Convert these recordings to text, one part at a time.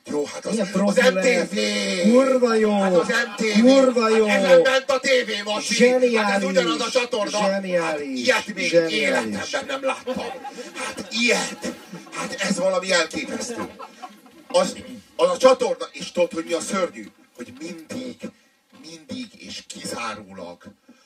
Jó, hát az MTV! Kurva jó! Hát az MTV! Kurva jó! Hát ezen ment a tévé, Masi! Zseniális! Hát ez ugyanaz a csatorna! Zseniális! Hát ilyet még Zseniális. életemben nem láttam! Hát ilyet! Hát ez valami elképesztő! Az a csatorna, és tudod, hogy mi a szörnyű? Hogy mindig és kizárólag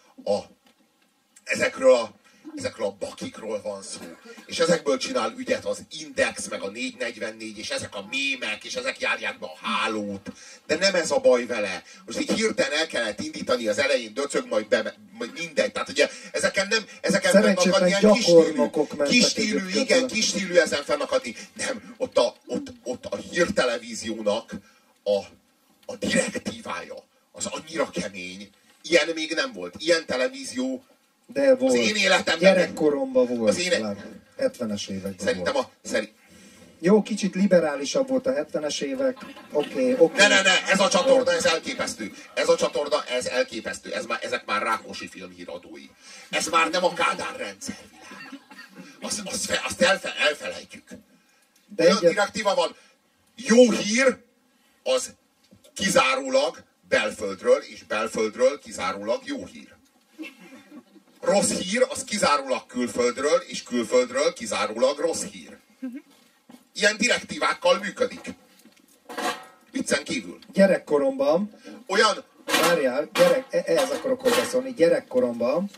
ezekről a bakikról van szó. És ezekből csinál ügyet az Index, meg a 444, és ezek a mémek, és ezek járják be a hálót. De nem ez a baj vele. Most így hirtelen el kellett indítani az elején, döcög, majd mindegy. Tehát ugye ezeken fennakadni ilyen kis-stílű ezen fennakadni. Nem, ott a hírtelevíziónak a direktívája az annyira kemény. Ilyen még nem volt. Ilyen televízió de volt. Az én életemben... Gyerekkoromban volt. Az 70-es években szerintem volt. Jó, kicsit liberálisabb volt a 70-es évek. Oké. Ne, ez a csatorna, ez elképesztő. Ez a csatorna, ez elképesztő. Ezek már Rákosi filmhíradói. Ez már nem a Kádár rendszer világ. Azt elfelejtjük. De olyan direktíva van. Jó hír, az kizárólag belföldről, és belföldről kizárólag jó hír. Rossz hír, az kizárólag külföldről, és külföldről kizárólag rossz hír. Ilyen direktívákkal működik. Viccen kívül. Gyerekkoromban... Olyan... Várjál, ehhez akarok hozzászólni. Gyerekkoromban...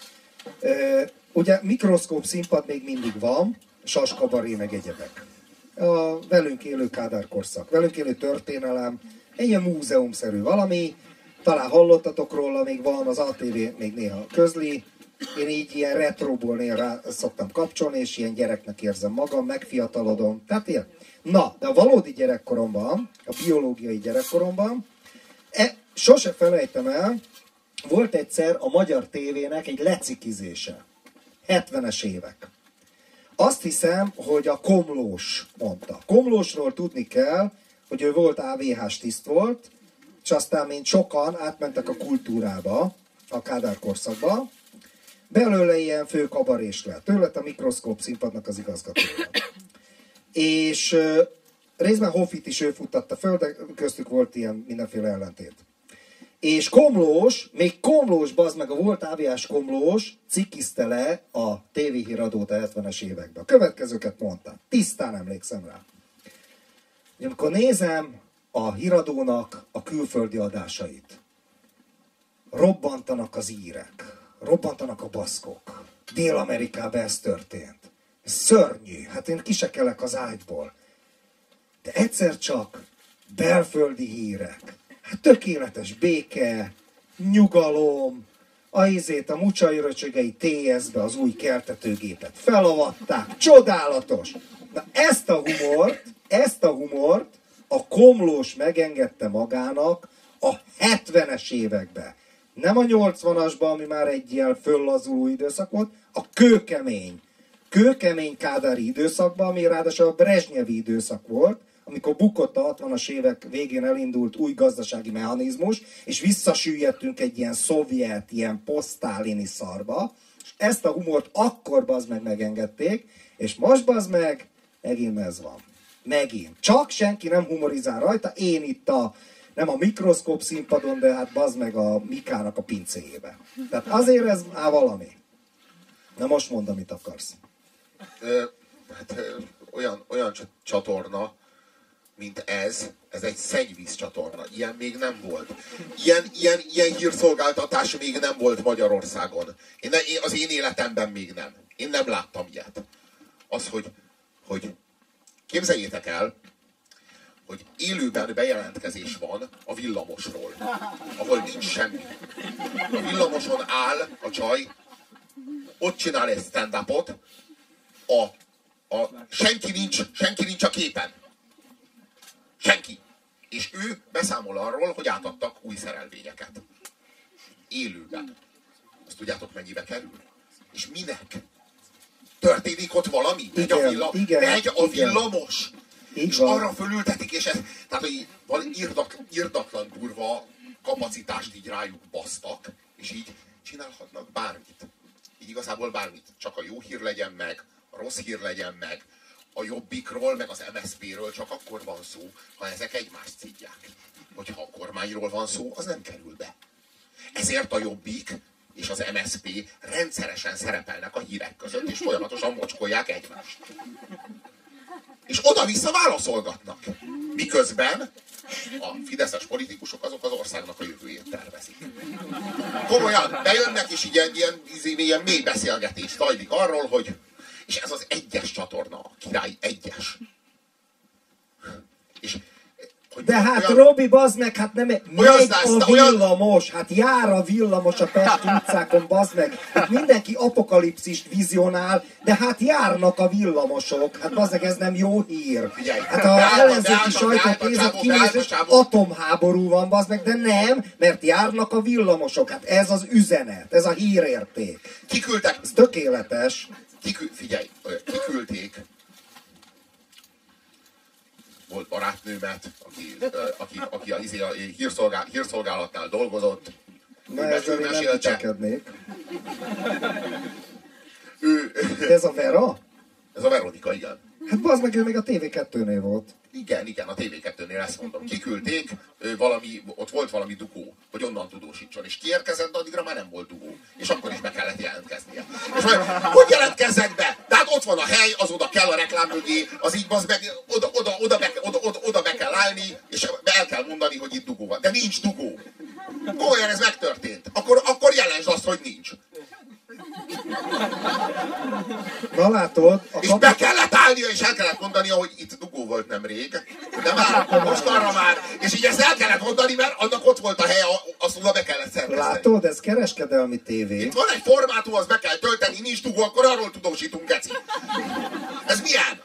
ugye mikroszkóp színpad még mindig van, saskabaré meg egyebek. A velünk élő Kádár korszak, velünk élő történelem, egy ilyen múzeumszerű valami, talán hallottatok róla, még van, az ATV még néha közli. Én így ilyen retroból néha szoktam kapcsolni, és ilyen gyereknek érzem magam, megfiatalodom. Tehát ilyen. Na, de a valódi gyerekkoromban, a biológiai gyerekkoromban, sose felejtem el, volt egyszer a Magyar tévének egy lecikizése. 70-es évek. Azt hiszem, hogy a Komlós mondta. Komlósról tudni kell, hogy ő volt AVH-s tiszt volt, és aztán mint sokan átmentek a kultúrába, a Kádár korszakba. Belőle ilyen fő kabarés lett. Ő lett a mikroszkóp színpadnak az igazgatója. És részben Hoffit is ő futtatta föl, de köztük volt ilyen mindenféle ellentét. És Komlós, még Komlós, bazd meg, a volt AVH-s Komlós cikizte le a tévéhíradót a 70-es években. A következőket mondta. Tisztán emlékszem rá. Amikor nézem a híradónak a külföldi adásait, robbantanak az írek, robbantanak a baszkok. Dél-Amerikában ez történt. Ez szörnyű. Hát én kisekelek az ágyból. De egyszer csak belföldi hírek. Hát tökéletes béke, nyugalom, a mucsai röcsögei TS-be az új keltetőgépet felavatták. Csodálatos! Na ezt a humort a Komlós megengedte magának a 70-es években. Nem a 80-asban, ami már egy ilyen föllazuló időszak volt, a kőkemény kádári időszakban, ami ráadásul a brezsnyevi időszak volt, amikor bukott a 60-as évek végén elindult új gazdasági mechanizmus, és visszasüllyedtünk egy ilyen szovjet, ilyen posztálini szarba, és ezt a humort akkor bazd meg megengedték, és most bazd meg, megint ez van. Megint. Csak senki nem humorizál rajta, én itt nem a mikroszkóp színpadon, de hát bazd meg a Mikának a pincéjébe. Tehát azért ez már valami. Na most mondd, amit akarsz. Olyan csatorna, mint ez egy szennyvíz csatorna. Ilyen még nem volt. Ilyen hírszolgáltatás még nem volt Magyarországon. Az én életemben még nem. Én nem láttam ilyet. Az, hogy képzeljétek el, hogy élőben bejelentkezés van a villamosról, ahol nincs semmi. A villamoson áll a csaj, ott csinál egy stand-upot, senki nincs a képen. Senki. És ő beszámol arról, hogy átadtak új szerelvényeket. Élőben. Azt tudjátok, mennyibe kerül? És minek? Történik ott valami? Megy a villamos. És arra fölültetik, és ez... Tehát, hogy van irdatlan durva kapacitást így rájuk basztak, és így csinálhatnak bármit. Így igazából bármit. Csak a jó hír legyen meg, a rossz hír legyen meg, a Jobbikról, meg az MSZP-ről csak akkor van szó, ha ezek egymást szidják. Hogyha a kormányról van szó, az nem kerül be. Ezért a Jobbik és az MSZP rendszeresen szerepelnek a hírek között, és folyamatosan mocskolják egymást. És oda-vissza válaszolgatnak. Miközben a fideszes politikusok azok az országnak a jövőjét tervezik. Komolyan, bejönnek, és ilyen mély beszélgetés zajlik arról, hogy... És ez az egyes csatorna, a Király egyes. És, de hát olyan, Robi, bazd meg, hát nem megy a villamos, hát jár a villamos a Pesti utcákon, bazd meg. Hát mindenki apokalipszist vizionál, de hát járnak a villamosok. Hát bazd meg, ez nem jó hír. Hát a ellenzéki sajtó kézett kinéz, és atomháború van, bazd meg, de nem, mert járnak a villamosok. Hát ez az üzenet, ez a hírérték. Kiküldtek. Ez tökéletes. Figyelj, kiküldték volt barátnőmet, aki a hírszolgálatnál dolgozott. Na ezzel én nem dicsekednék. Ez a Vera? Ez a Veronika, igen. Hát bazd meg, ő még a TV2-nél volt. Igen, a TV2-nél ezt mondom. Kiküldték, ott volt valami dugó, hogy onnan tudósítson. És kiérkezett, de addigra már nem volt dugó. És akkor is be kellett jelentkeznie. És majd, hogy jelentkezzek be? De hát ott van a hely, az oda kell a reklám mögé, az így bazd meg, oda be kell állni, és el kell mondani, hogy itt dugó van. De nincs dugó. Olyan ez megtörtént. Akkor jelensd azt, hogy nincs. Na látod, és be kellett állnia, és el kellett mondania, hogy itt dugó volt nemrég. De már, most arra már. És így ezt el kellett mondani, mert annak ott volt a helye, azt oda be kellett szervezni. Látod, ez kereskedelmi tévé. Itt van egy formátum, azt be kell tölteni, nincs dugó, akkor arról tudósítunk, geci. Ez milyen?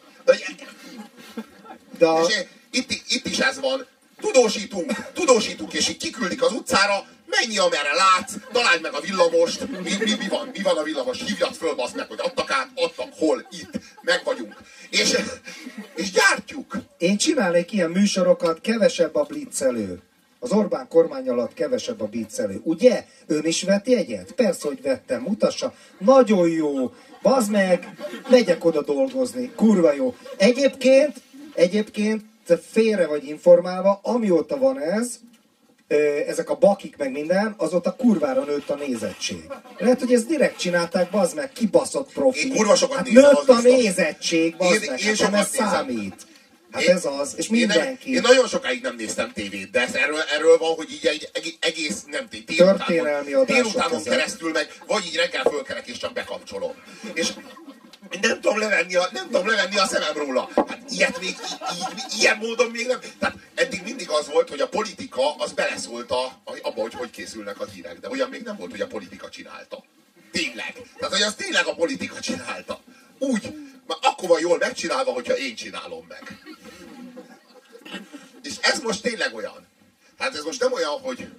És itt is ez van. Tudósítunk, és így kiküldik az utcára, menj amerre látsz, találd meg a villamost, mi van a villamos, hívjad föl, bazd meg, hogy adtak át, adtak, hol, itt, meg vagyunk. És gyártjuk. Én csinálnék ilyen műsorokat, kevesebb a blitzelő. Az Orbán kormány alatt kevesebb a blitzelő. Ugye? Ön is vett jegyet? Persze, hogy vettem, mutassa. Nagyon jó. Bazd meg, megyek oda dolgozni. Kurva jó. Egyébként te félre vagy informálva, amióta van ez, ezek a bakik meg minden, azóta kurvára nőtt a nézettség. Lehet, hogy ezt direkt csinálták, bazd meg, kibaszott profi. Én kurva sokat hát nézem, nőtt a nézettség, bazd meg, én hát ez számít. Hát ez az, és mindenki. Én nagyon sokáig nem néztem tévét, de erről van, hogy így egy egész, nem délutánon keresztül meg, vagy így reggel fölkelek és csak bekapcsolom. És nem tudom levenni a szemem róla. Hát ilyet még, ilyen módon még nem. Tehát eddig mindig az volt, hogy a politika az beleszólt abba, hogy készülnek a hírek. De olyan még nem volt, hogy a politika csinálta. Tényleg. Tehát, hogy az tényleg a politika csinálta. Úgy, már akkor van jól megcsinálva, hogyha én csinálom meg. És ez most tényleg olyan. Hát ez most nem olyan, hogy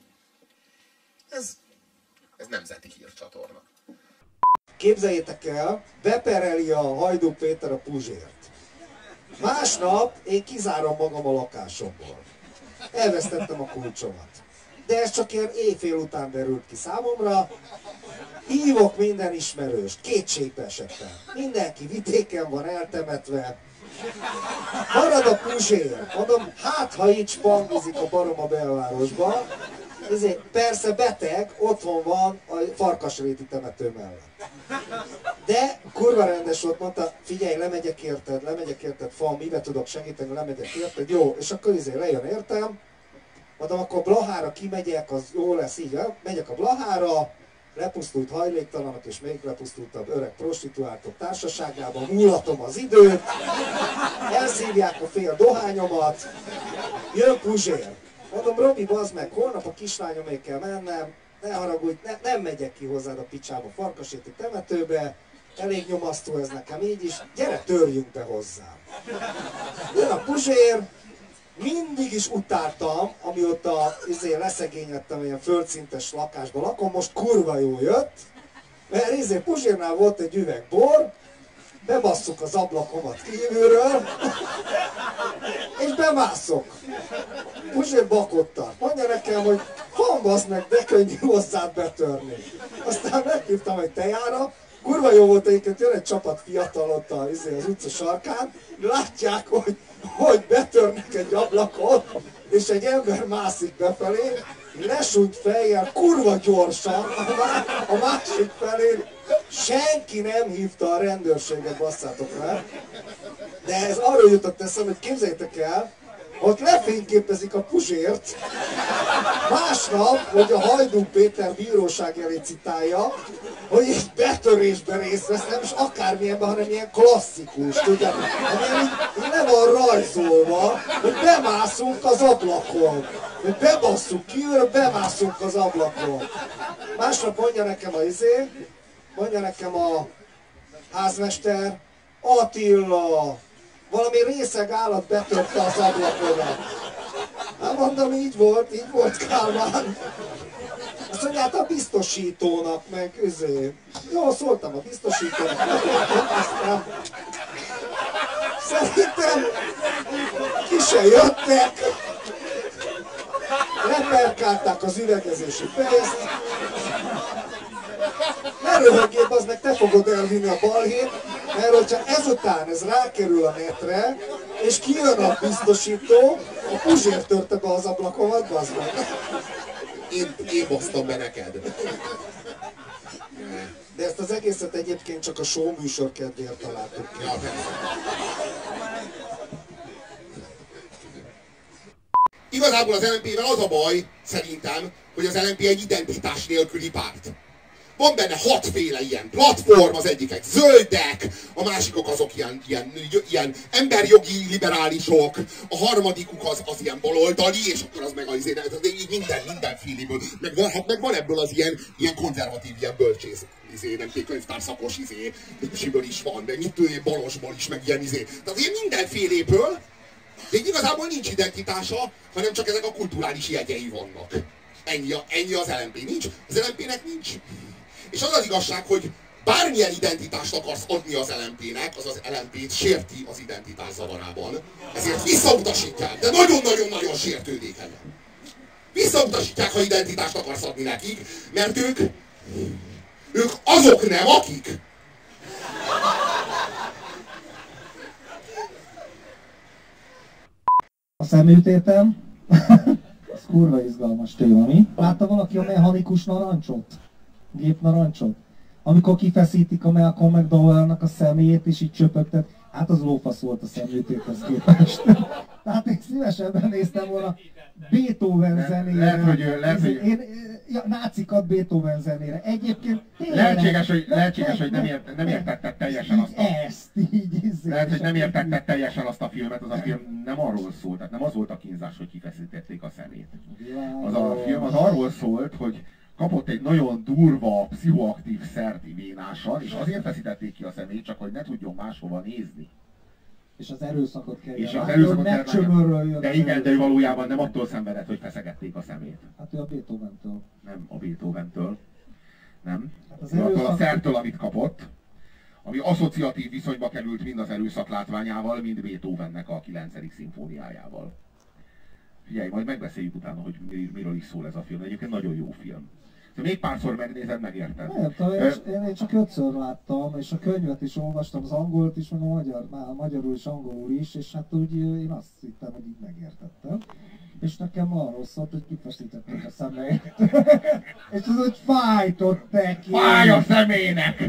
ez nemzeti hírcsatorna. Képzeljétek el, bepereli a Hajdú Péter a Puzsért. Másnap én kizárom magam a lakásomból. Elvesztettem a kulcsomat. De ez csak ilyen éjfél után derült ki számomra. Hívok minden ismerőst, kétségbe esettem. Mindenki vidéken van eltemetve. Marad a Puzsér. Mondom, hát ha így spangizik a barom a belvárosba. Ezért persze beteg, otthon van a Farkasréti temető mellett. De kurva rendes volt, mondta, figyelj, lemegyek érted, fa, mibe tudok segíteni, lemegyek érted, jó, és akkor lejön értem, mondom, akkor Blahára kimegyek, az jó lesz így, megyek a Blahára, lepusztult hajléktalanok és még lepusztultabb öreg prostituáltok társaságában, múlatom az időt, elszívják a fél dohányomat, jön Puzsér. Mondom, Robi, bazd meg, holnap a kislányomé kell mennem, ne haragudj, nem megyek ki hozzád a picsába, Farkasréti temetőbe, elég nyomasztó ez nekem így is, gyere, törjünk be hozzám. Jön a Puzsér, mindig is utáltam, amióta leszegényedtem ilyen földszintes lakásban lakom, most kurva jó jött, mert Puzsérnál volt egy üveg bor, bebasszuk az ablakomat kívülről, és bemászok. Puzsér bakot tart. Mondja nekem, hogy van, bazd meg, de könnyű hozzád betörni. Aztán meghívtam egy tejára, kurva jó volt egyébként, jön egy csapat fiatal ott az utca sarkán, látják, hogy betörnek egy ablakot, és egy ember mászik befelé, lesúnyt fejjel, kurva gyorsan a másik felé, senki nem hívta a rendőrséget, basszátok rá. De ez arról jutott eszembe, hogy képzeljétek el, ott lefényképezik a Puzsért, másnap, hogy a Hajdú Péter bíróság elé citálja, hogy egy betörésben részt vesz, nem is akármilyenben, hanem ilyen klasszikus, tudják, ami így le van rajzolva, hogy bemászunk az ablakon, hogy bebasszuk kívül, bemászunk az ablakon. Másnap mondja nekem a házmester, Attila, valami részeg állat betörte az ablakodat. Hát mondom, így volt Kálmán. Azt mondja, hát a biztosítónak, meg Jó, szóltam a biztosítónak, aztán szerintem ki se jöttek, leperkálták az üvegezési pénzt. Ne röhögjél, az meg te fogod elvinni a balhét, mert hogyha ezután ez rákerül a netre, és kijön a biztosító, a Puzsér törte be az ablakomat, bazd meg. Én basztam be neked. De ezt az egészet egyébként csak a show műsor kedvéért találtuk ki. Ja, persze. Igazából az LMP-vel az a baj, szerintem, hogy az LMP egy identitás nélküli párt. Van benne 6 féle ilyen platform, az egyikek zöldek, a másikok azok ilyen emberjogi liberálisok, a harmadikuk az ilyen baloldali, és akkor az meg az mindenféléből. Meg van ebből az ilyen konzervatív, ilyen bölcsész, nem könyvtárszakos siből is van, meg itt balosból is, meg ilyen Tehát ilyen mindenféléből, de igazából nincs identitása, hanem csak ezek a kulturális jegyei vannak. Ennyi az LMP nincs, az LMP-nek nincs. És az az igazság, hogy bármilyen identitást akarsz adni az LMP-nek, az LMP-t sérti az identitás zavarában. Ezért visszautasítják, de nagyon-nagyon-nagyon sértődékenyen. Visszautasítják, ha identitást akarsz adni nekik, mert ők azok nem, akik. A szemültétem, ez kurva izgalmas téma, mi? Látta valaki a mechanikus narancsot? Gépnarancsot? Amikor kifeszítik a Malcolm McDowell-nak a személyét és így csöpögtet, hát az lófasz volt a szemültéthez képest. Tehát én szívesebben néztem volna Beethoven zenére. Nácikat Beethoven zenére. Egyébként lehetséges, hogy nem értetted teljesen azt a... Lehet, hogy nem értetted teljesen azt a filmet, az a film nem arról szólt, tehát nem az volt a kínzás, hogy kifeszítették a szemét. Az a film az arról szólt, hogy kapott egy nagyon durva, pszichoaktív szert vénással, és azért feszítették ki a szemét, csak hogy ne tudjon máshova nézni. És az erőszakot kell jelenteni. De igen, de ő valójában nem attól szenvedett, hogy feszegették a szemét. Hát ő a Beethoventől. Nem a Beethoventől. Nem. Hát attól a szertől, amit kapott, ami asszociatív viszonyba került mind az erőszak látványával, mind Beethovennek a 9. szimfóniájával. Figyelj, majd megbeszéljük utána, hogy miről is szól ez a film. Egyébként nagyon jó film. De még párszor megnézed, megérted. Én csak 5-ször láttam, és a könyvet is olvastam, az angolt is, meg a magyarul és angolul is, és hát úgy én azt hittem, hogy így megértettem. És nekem arról szólt, hogy kifeszítették a szemeit. És az úgy fájtott neki. Fáj a szemének!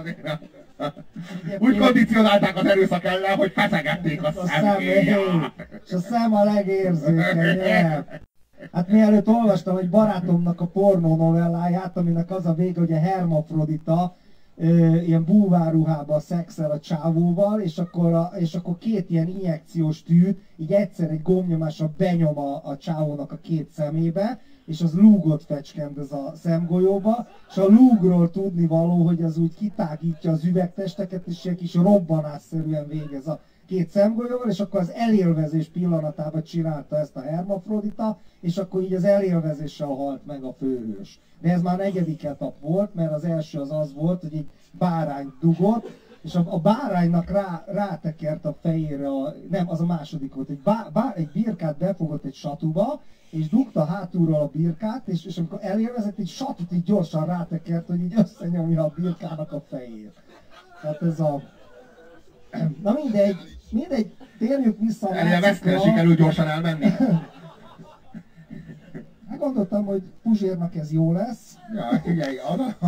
Úgy kondicionálták az erőszak ellen, hogy feszegették a szemét. És a szem a legérzékenyebb. Hát mielőtt olvastam egy barátomnak a pornó novelláját, aminek az a vége, hogy a hermafrodita ilyen búvárruhában szexel a csávóval, és akkor 2 ilyen injekciós tűt így egyszer egy gombnyomással benyom a csávónak a 2 szemébe, és az lúgot fecskendez a szemgolyóba, és a lúgról tudni való, hogy az úgy kitágítja az üvegtesteket, és egy kis robbanásszerűen végez a 2 szemgolyóval, és akkor az elélvezés pillanatában csinálta ezt a hermafrodita, és akkor így az elélvezéssel halt meg a főhős. De ez már 4. etap volt, mert az első az volt, hogy egy bárány dugott, és a báránynak rátekert a fejére, nem, az a második volt, egy birkát befogott egy satuba, és dugta hátulról a birkát, és amikor elérkezett, egy satut így gyorsan rátekert, hogy így összenyomja a birkának a fejét. Tehát ez a... Na mindegy, térjük vissza a Elvesztően sikerül gyorsan elmenni. Hát gondoltam, hogy Puzsérnak ez jó lesz. Ja, figyelj,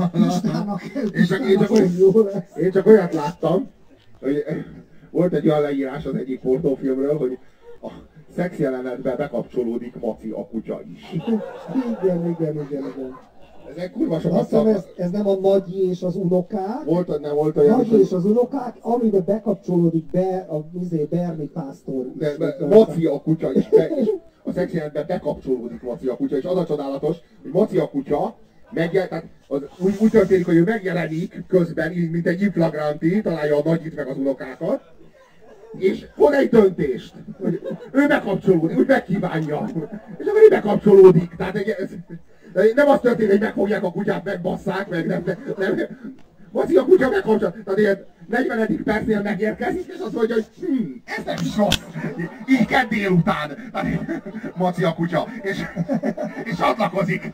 én csak olyat láttam, hogy volt egy olyan leírás az egyik pornófilmről, hogy a szexjelenetben bekapcsolódik Maci a kutya is. Igen. Ezek kurva sokat Azt hiszem, ez nem a Nagyi és az unokák. nem volt olyan, Nagyi és az unokák, amiben bekapcsolódik be a Berni pásztor is. Maci a kutya is. A szexjelenetben bekapcsolódik Maci a kutya, és az a csodálatos, hogy Maci a kutya tehát úgy történik, hogy ő megjelenik közben, mint egy inflagranti, találja a Nagyit meg az unokákat, és hoz egy döntést, hogy ő bekapcsolódik, úgy megkívánja, és akkor ő bekapcsolódik. Tehát nem az történik, hogy megfogják a kutyát, megbasszák, meg nem. Maci a kutya megkapcsol, tehát ilyen 40. percnél megérkezik, és azt mondja, hogy ez nem is rossz, így kedd délután, Maci a kutya, és csatlakozik.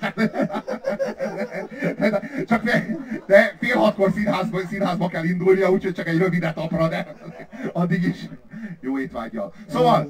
Csak de fél hatkor színházba kell indulnia, úgyhogy csak egy rövid etapra, de addig is jó étvággyal. Szóval,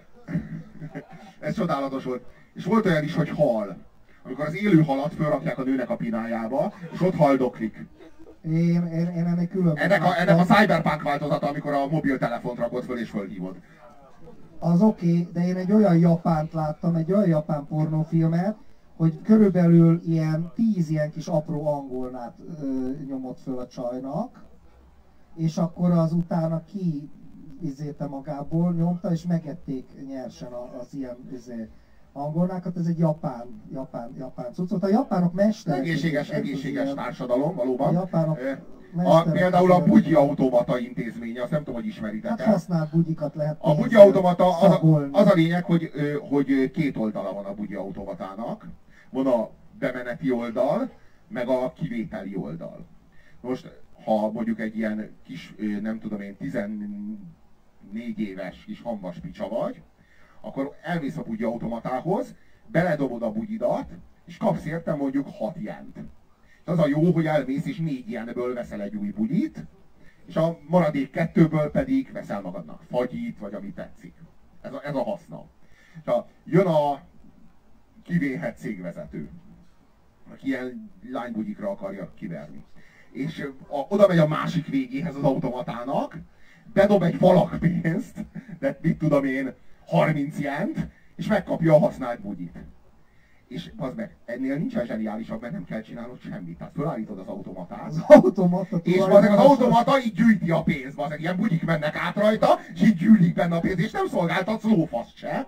ez csodálatos volt. És volt olyan is, hogy hal. Amikor az élő halat fölrakják a nőnek a pinájába, és ott haldoklik. Én ennek különben. Ennek a cyberpunk változata, amikor a mobiltelefont rakod föl és fölhívod. Az oké, de én egy olyan japánt láttam, egy olyan japán pornófilmet, hogy körülbelül 10 ilyen kis apró angolnát nyomott föl a csajnak, és akkor az utána izélte magából, nyomta, és megették nyersen az ilyen angolnákat. Ez egy japán cuccot. A japánok mesterek. Egészséges társadalom, valóban. A japánok például a bugyi automata intézménye, azt nem tudom, hogy ismeritek-e. Hát használt bugyikat lehet. A bugyi automata az a lényeg, hogy két oldala van a bugyi automatának. Van a bemeneti oldal, meg a kivételi oldal. Most, ha mondjuk egy ilyen kis, nem tudom én, 14 éves kis hambas picsa vagy, akkor elmész a bugyi automatához, beledobod a bugyidat, és kapsz érte mondjuk 6 jent. És az a jó, hogy elmész és 4 jenből veszel egy új bugyit, és a maradék 2-ből pedig veszel magadnak fagyit, vagy ami tetszik. Ez a haszna. És jön a kivéhet cégvezető, aki ilyen lánybugyikra akarja kiverni. És oda megy a másik végéhez az automatának, bedob egy falak pénzt, de mit tudom én, 30 jent, és megkapja a használt bugyit. És bazd meg, ennél nincsen zseniálisabb, mert nem kell csinálnod semmit. Tehát fölállítod az automatát. És az automata így gyűjti a pénzt. Bazd, ilyen bugyik mennek át rajta, és így gyűlik benne a pénzt, és nem szolgáltatsz lófaszt se.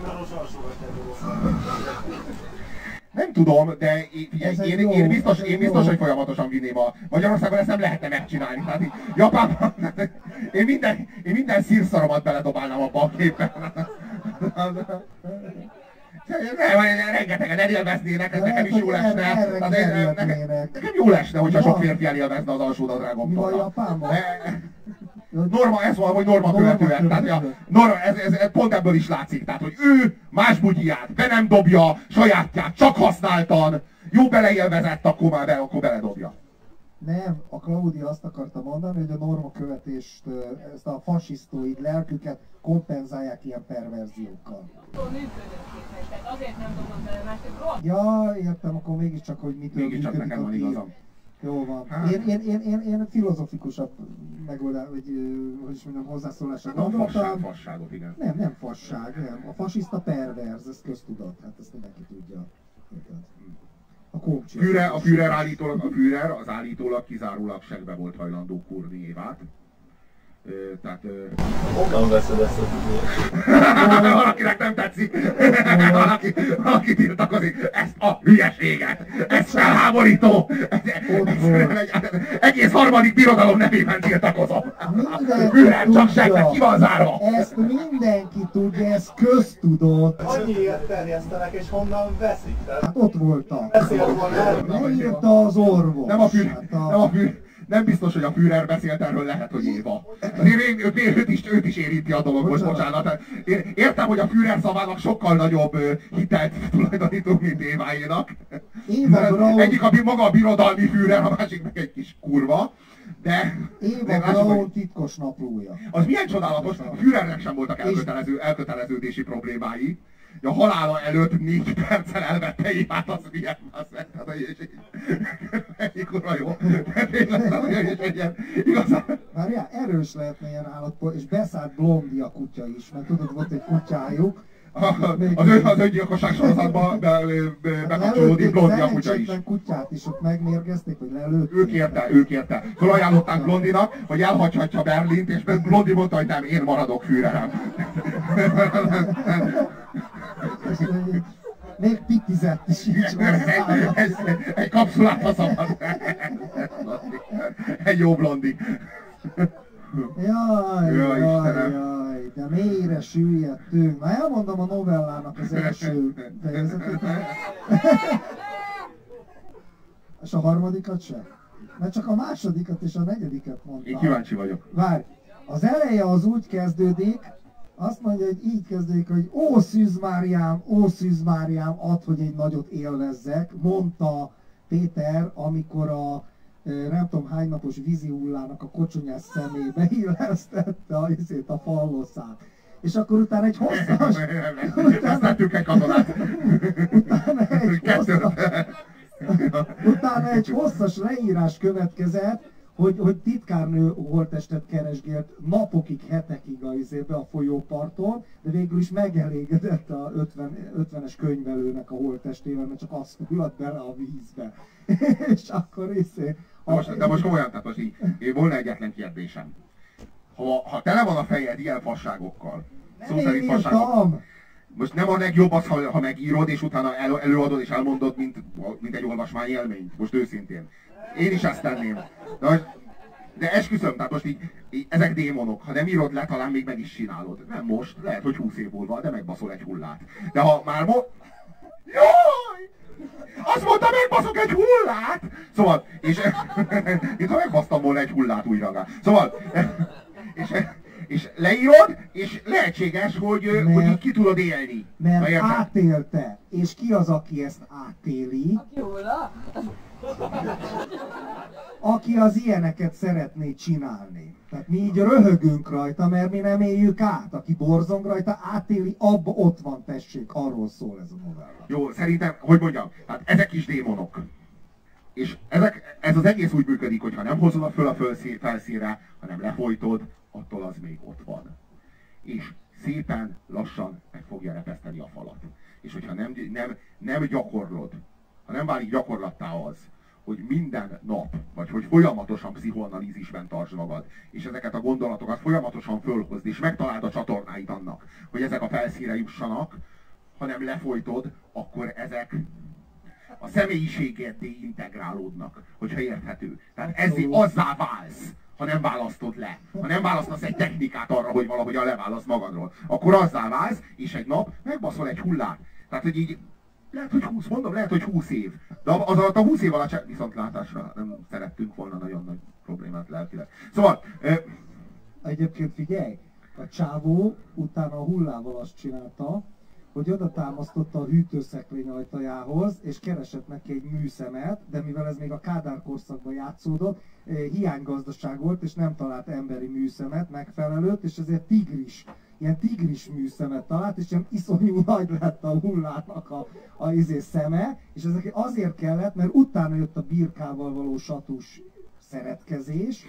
Nem tudom, de én biztos, hogy folyamatosan vinném a... Magyarországon ezt nem lehetne megcsinálni. Tehát így Japánban... Én minden szírszaromat beledobálnám abba a képen. Rengetegen elélveznének, ez nekem is jó lesne. Nekem jó lesne, hogyha sok férfi elélvezne az alsódadrágomtól. Mi van Japánban? Norma, ez van, hogy norma követően. Ez pont ebből is látszik. Tehát, hogy ő más bugyiját be nem dobja, sajátját csak használtan, jó beleélvezett, akkor beledobja. Nem, a Claudia azt akarta mondani, hogy a normakövetést, ezt a fasisztóid lelküket kompenzálják ilyen perverziókkal. Azért nem dobom bele, mert ez rossz. Ja, értem, akkor mégiscsak, hogy mitől mégiscsak nekem van igazam. Jó van. Én filozofikusabb megoldás, vagy hogy is mondjam, hozzászólásra gondoltam. Fasságot, igen. Nem fasság, nem. A fasiszta perverz, ez köztudat, hát ezt mindenki tudja. A Führer az állítólag kizárólag segbe volt hajlandó kurni Évát. Tehát... Honnan veszed ezt a tudót? Valakinek nem tetszik. Valaki tiltakozik. Ezt a hülyeséget! Ez felháborító! Egész harmadik birodalom nevében tiltakozom. Führer csak segbe, ki van zárva! Ezt mindenki tudja, ez köztudott. Annyiért terjesztenek, és honnan veszik? Hát ott voltak. Beszélt volna. Leírta az orvos. Nem a Führer. nem biztos, hogy a Führer beszélt erről, lehet, hogy Éva. Azért őt is érinti a dolog, most bocsánat. Én értem, hogy a Führer szavának sokkal nagyobb hitelt tulajdonítunk, mint Éváénak. Egyik maga a birodalmi Führer, a másik meg egy kis kurva. De Éva Braun titkos naplója. Az milyen csodálatos, a Führernek sem voltak elköteleződési problémái. A halála előtt 4 perccel elvette Évát, az milyen, egy kurva jó. Várjál, erős lehetne ilyen állatpol, és beszállt Blondi a kutya is, mert tudod, volt egy kutyájuk. Az öngyilkosság sorozatban bekapcsolódik Blondi a kutya is. Kutyát is ott megmérgezték, hogy lelőtték. Ők érte. Fölajánlották Blondinak, hogy elhagyhatja Berlint, és Blondi mondta, hogy nem, én maradok Führerem. Még pitizett is így egy kapszulát a szabad. Egy jó Blondi. Jaj, de mélyre süllyedtünk. Már elmondom a novellának az első fejezetét. És a harmadikat sem? Mert csak a másodikat és a negyediket mondtam. Én kíváncsi vagyok. Várj, az eleje az úgy kezdődik, azt mondja, hogy így kezdődik, hogy ó Szűz Máriám, add, hogy egy nagyot élvezzek, mondta Péter, amikor a nem tudom hány napos vízi hullának a kocsonyás szemébe illesztette a falloszát. És akkor utána egy hosszas... utána egy hosszas leírás következett, hogy titkárnő holttestet keresgélt napokig, hetekig a folyóparton, de végül is megelégedett a 50-es könyvelőnek a holttestével, mert csak azt hullott bele a vízbe. És akkor de most komolyan, tehát most így, volna egyetlen kérdésem. Ha tele van a fejed ilyen fasságokkal, szó szerint fasságokkal, most nem a legjobb az, ha megírod, és utána előadod és elmondod, mint egy olvasmányélményt, most őszintén. Én is ezt tenném. De esküszöm, tehát most így ezek démonok. Ha nem írod le, talán még meg is csinálod. Nem most, lehet, hogy 20 év múlva, de megbaszol egy hullát. De ha már Jaj! Azt mondta, megbaszok egy hullát! Szóval, és mintha megbasztam volna egy hullát újra. Szóval, és leírod, és lehetséges, hogy így ki tudod élni. Mert átélte. És ki az, aki ezt átéli? Aki hulla? Aki az ilyeneket szeretné csinálni. Tehát mi így röhögünk rajta, mert mi nem éljük át. Aki borzong rajta, átéli, abba ott van, tessék, arról szól ez a novella. Jó, szerintem, hogy mondjam, hát ezek is démonok. És ez az egész úgy működik, hogy ha nem hozod föl a felszínre, hanem lefolytod, attól az még ott van. És szépen, lassan meg fogja repeszteni a falat. És hogyha nem gyakorlod, ha nem válik gyakorlattá az, hogy minden nap, vagy hogy folyamatosan pszichoanalízisben tartsd magad, és ezeket a gondolatokat folyamatosan fölhozd, és megtaláld a csatornáit annak, hogy ezek a felszínre jussanak, ha nem lefolytod, akkor ezek a személyiségeddé integrálódnak, hogyha érthető. Tehát azzá válsz, ha nem választod le. Ha nem választasz egy technikát arra, hogy valahogyan leválasz magadról, akkor azzá válsz, és egy nap megbaszol egy hullát. Tehát, hogy így lehet, hogy 20, mondom, lehet, hogy 20 év. De az alatt a 20 év alatt viszontlátásra nem szerettünk volna nagyon nagy problémát lelkileg. Szóval... Egyébként figyelj, a csávó utána a hullával azt csinálta, hogy oda támasztotta a hűtőszekrény ajtajához, és keresett neki egy műszemet, de mivel ez még a Kádár korszakban játszódott, hiánygazdaság volt, és nem talált emberi műszemet megfelelőt, és ezért ilyen tigris műszemet talált, és ilyen iszonyú nagy lett a hullának a szeme, és ezek azért kellett, mert utána jött a birkával való satús szeretkezés.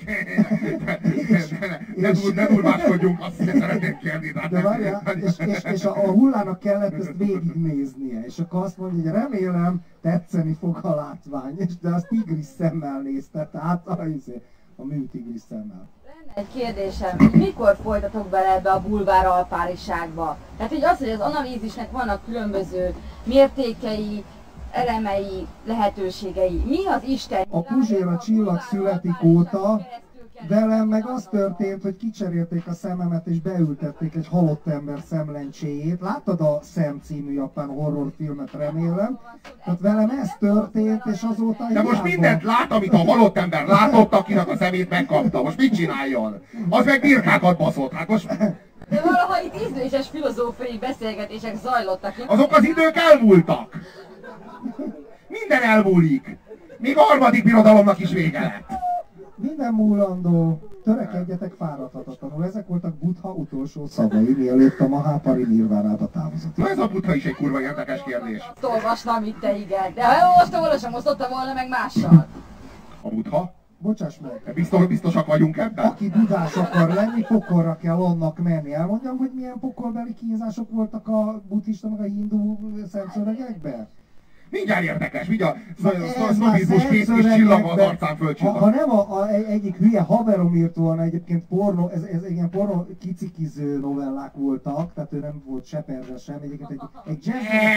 Ne durváskodjunk, azt szeretném kérni. De várjál, és a hullának kellett ezt végignéznie, és akkor azt mondja, hogy remélem tetszeni fog a látvány, de az tigris szemmel nézte, tehát a műtigris szemmel. Egy kérdésem, mikor folytatok bele ebbe a bulvár alpáriságba? Tehát így az, hogy az analízisnek vannak különböző mértékei, elemei, lehetőségei. Mi az Isten? A Puzsér a csillag születik óta Velem meg az történt, hogy kicserélték a szememet és beültették egy halott ember szemlencséjét. Láttad a Szem című japán horrorfilmet, remélem? Tehát velem ez történt, és azóta... De most mindent lát, amit a halott ember látott, akinek a szemét megkapta. Most mit csináljon? Az meg birkákat baszott. Hát most... De valaha itt ízléses filozófiai beszélgetések zajlottak. Azok az idők elmúltak. Minden elmúlik. Még a harmadik birodalomnak is vége lett. Minden múlandó, törekedjetek fáradhatatlanul. Ezek voltak Buddha utolsó szavai, mielőtt a Mahapari Nirvánába távozott. Na ez a Buddha is egy kurva érdekes kérdés. Olvastam itt te, igen. De ha elolvastam volna, sem osztotta volna meg mással. A Buddha? Bocsáss meg. Biztosak vagyunk ebben? Aki budás akar lenni, pokolra kell annak menni. Elmondjam, hogy milyen pokolbeli kínzások voltak a buddhista meg a hindu szemszövegekben? Mindjárt érdekes, mindjárt sznobizmus két kis csillag az arcán fölcsillag. Ha nem egyik hülye haverom írt volna egyébként pornó, ez ilyen pornó kicikiző novellák voltak, tehát ő nem volt se perzse sem, egyébként egy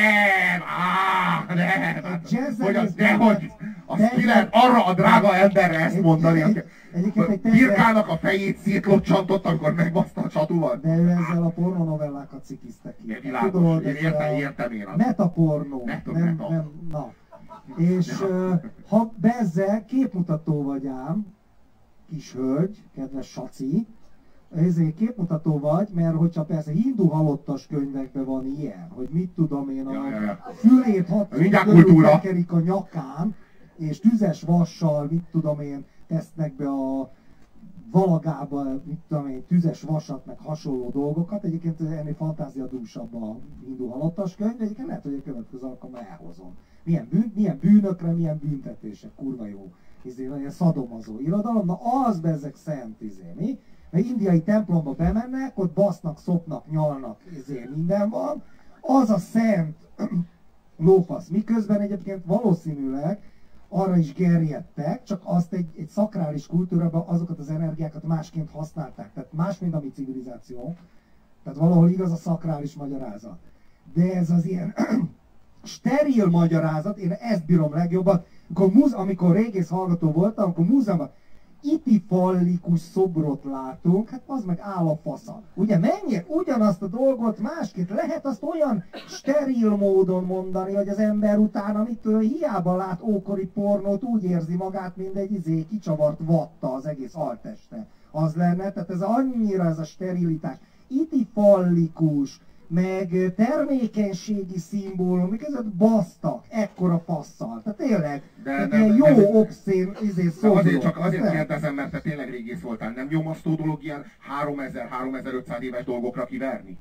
jazz... Dehogy! Azt ki lehet arra a drága emberre ezt mondani, aki Birkának a fejét szétlocssantott, amikor megbaszta a csatúval. De ő ezzel a pornó novellákat cikiztek ki. Világos, én értem én azt. Metapornó. Na. És ha bezzel képmutató vagy ám, kis hölgy, kedves saci, ezért képmutató vagy, mert hogyha persze hindu halottas könyvekben van ilyen, hogy mit tudom én, a fülét hatszor tekerik a nyakán, és tüzes vassal, mit tudom én, tesznek be a valagába, mit tudom én, tüzes vasat, meg hasonló dolgokat. Egyébként ennél fantáziadúsabb a hindu halottas könyv, egyébként lehet, hogy a következő alkalommal elhozom. Milyen bűnökre, milyen büntetések, kurva jó, ilyen szadomazó irodalom, na az bezzeg szent, mi? Mert indiai templomba bemennek, ott basznak, szopnak, nyalnak, minden van, az a szent lófasz. Miközben egyébként valószínűleg arra is gerjedtek, csak azt egy szakrális kultúrában azokat az energiákat másként használták. Tehát más, mint a mi civilizáció. Tehát valahol igaz a szakrális magyarázat. De ez az ilyen steril magyarázat, én ezt bírom legjobban. Amikor régész hallgató voltam, amikor múzeumban itifallikus szobrot látunk, hát az meg áll a fasza. Ugye mennyire ugyanazt a dolgot másként lehet azt olyan steril módon mondani, hogy az ember utána mitől hiába lát ókori pornót, úgy érzi magát, mint egy kicsavart vatta az egész alteste. Az lenne, tehát ez annyira ez a sterilitás. Itifallikus, meg termékenységi szimbólum, miközben basztak, ekkora fasszal. Tehát tényleg, ilyen jó obszén szó. Azért kérdezem, mert te tényleg régész voltál. Nem nyomasztó dolog ilyen 3000-3500 éves dolgokra kiverni?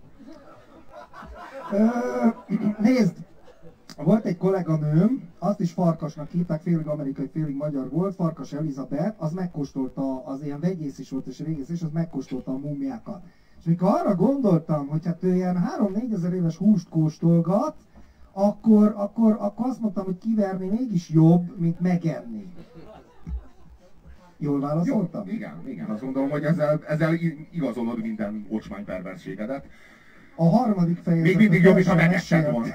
Nézd, volt egy kolléganőm, azt is Farkasnak hívták, félig amerikai, félig magyar volt, Farkas Elizabeth, az megkóstolta, az ilyen vegyész is volt és régész is, az megkóstolta a múmiákat. És mikor arra gondoltam, hogy hát ő ilyen 3-4 ezer éves húst kóstolgat, akkor azt mondtam, hogy kiverni mégis jobb, mint megenni. Jól válaszoltam? Jó, igen, azt gondolom, hogy ezzel igazolod minden ocsmány perverségedet. A harmadik fejezetet még mindig jobb, mint ha megetted volna.